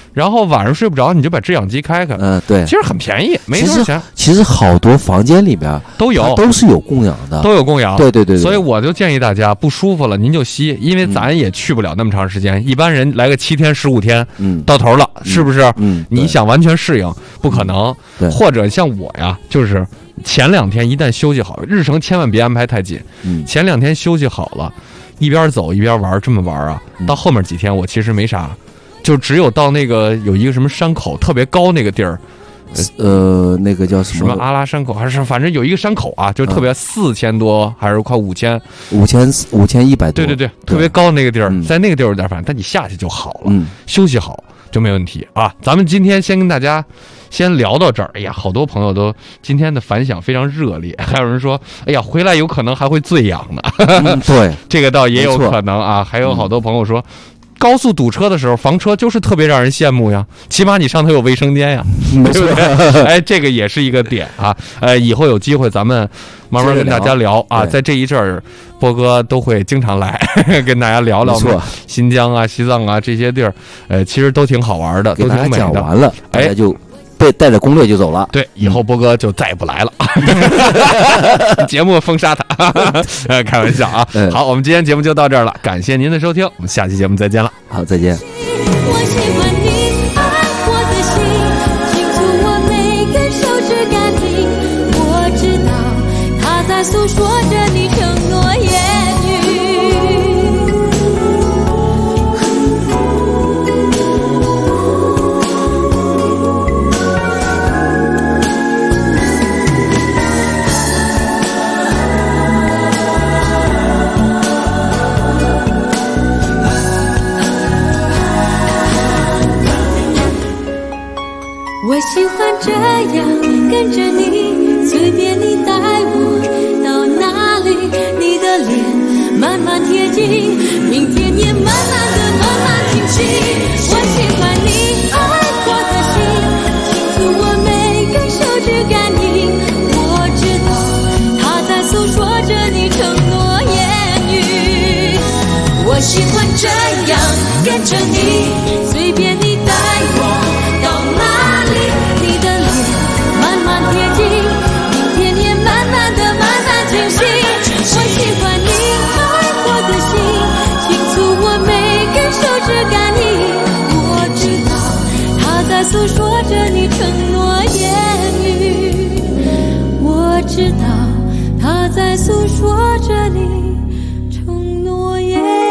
然后晚上睡不着，你就把制氧机开开。 嗯，对， 其实很便宜，没多少钱。 其实好多房间里边都有， 都是有供氧的， 都有供氧。 对对 对, 对。 所以我就建议大家，不舒服了您就吸，因为咱也去不了那么长时间，嗯、一般人来个七天十五天，嗯，到头了，嗯、是不是？ 嗯， 你想完全适应不可能。 对， 或者像我呀，就是前两天一旦休息好，日程千万别安排太紧。嗯，前两天休息好了，一边走一边玩，这么玩啊， 嗯、 到后面几天我其实没啥。就只有到那个有一个什么山口特别高那个地儿， 呃，那个叫什么什么阿拉山口还是反正有一个山口啊，就特别四千多还是快五千， 五千五千一百多， 对对对，特别高那个地儿，在那个地儿有点烦，但你下去就好了， 嗯， 休息好就没问题啊。咱们今天先跟大家先聊到这儿。哎呀，好多朋友都今天的反响非常热烈，还有人说，哎呀，回来有可能还会醉氧呢。 嗯、对， 这个倒也有可能啊。还有好多朋友说。嗯高速堵车的时候，房车就是特别让人羡慕呀，起码你上头有卫生间呀，对不对？哎，这个也是一个点啊。呃，以后有机会咱们慢慢跟大家聊啊。在这一阵儿，波哥都会经常来跟大家聊聊新疆啊、西藏啊这些地儿，呃，其实都挺好玩的，都挺美的。 讲完了， 哎， 就被带着攻略就走了。 对，以后波哥就再也不来了，节目封杀他。呃，开玩笑啊。嗯、好，我们今天节目就到这儿了，感谢您的收听，我们下期节目再见了。 好，再见。 我喜欢你爱我的心，清楚我每根手指感应，我知道它在诉说着你承诺言语。我喜欢这样跟着你，随便你带我到哪里，你的脸慢慢贴近，明天也慢慢的慢慢清晰。我喜欢你爱我的心，清楚我每根手指感应，我知道它在诉说着你承诺言语。我喜欢这样跟着你，随便你带我到哪里，你的脸慢慢贴近，明天也慢慢的慢慢清晰。我喜欢你爱我的心，清楚我每根手指感应，我知道它在诉说着你承诺言语，我知道它在诉说着你承诺言语。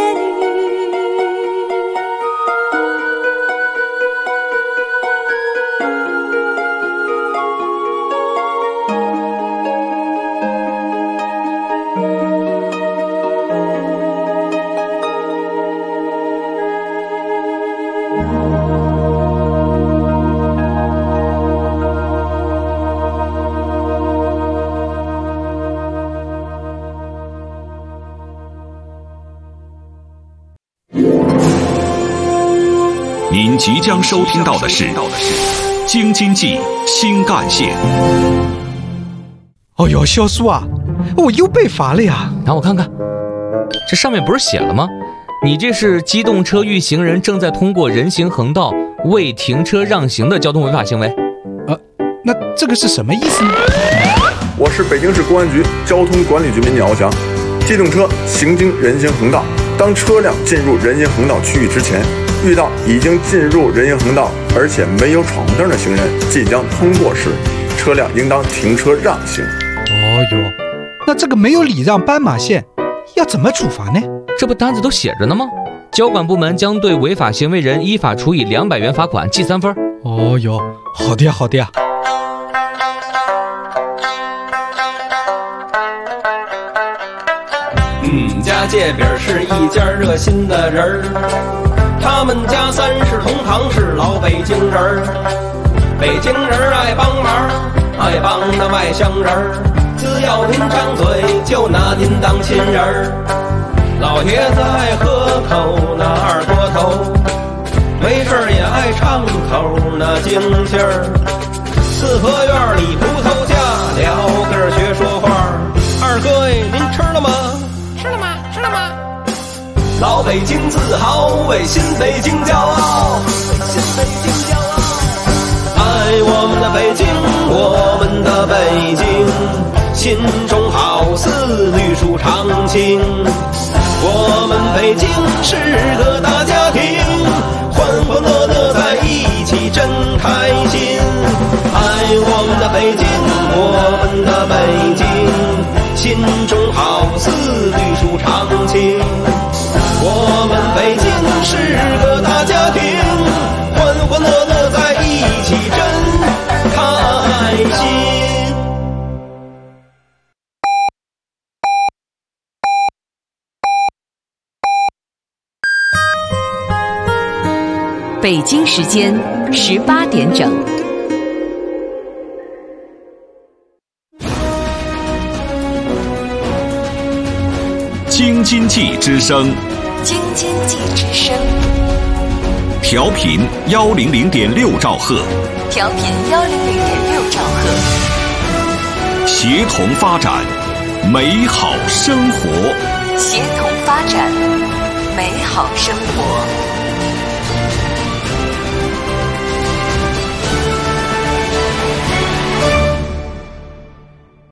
您即将收听到的是京津冀新干线。 哦呦，小苏啊，我又被罚了呀！ 让我看看，这上面不是写了吗？你这是机动车遇行人正在通过人行横道未停车让行的交通违法行为。 呃，那这个是什么意思呢？ 我是北京市公安局交通管理局民鸟翔。机动车行经人行横道，当车辆进入人行横道区域之前，遇到已经进入人行横道而且没有闯红灯的行人即将通过时，车辆应当停车让行。 哦哟，那这个没有礼让斑马线要怎么处罚呢？ 这不单子都写着呢吗？交管部门将对违法行为人依法处以两百元罚款，记三分。 哦哟，好的呀，好的呀。 嗯，家界饼是一家热心的人儿，他们家三世同堂是老北京人儿，北京人爱帮忙，爱帮那外乡人儿，只要您张嘴就拿您当亲人儿。老爷子爱喝口那二锅头，没事也爱唱口那京戏儿，四合院里葡萄架聊根学说话。二哥哎，您吃了吗？吃了吗？吃了吗？老北京自豪，为新北京骄傲，为新北京北京，我们的北京，心中好似绿树长青。我们北京是个大家庭，欢欢乐乐在一起真开心。爱我们的北京，我们的北京，心中好似绿树长青。我们北京是个大家庭，欢欢乐乐在一起真开心。 北京时间十八点整。 京津冀之声， 京津冀之声， 调频幺零零点六兆赫， 调频幺零零点六兆赫， 协同发展，美好生活， 协同发展，美好生活。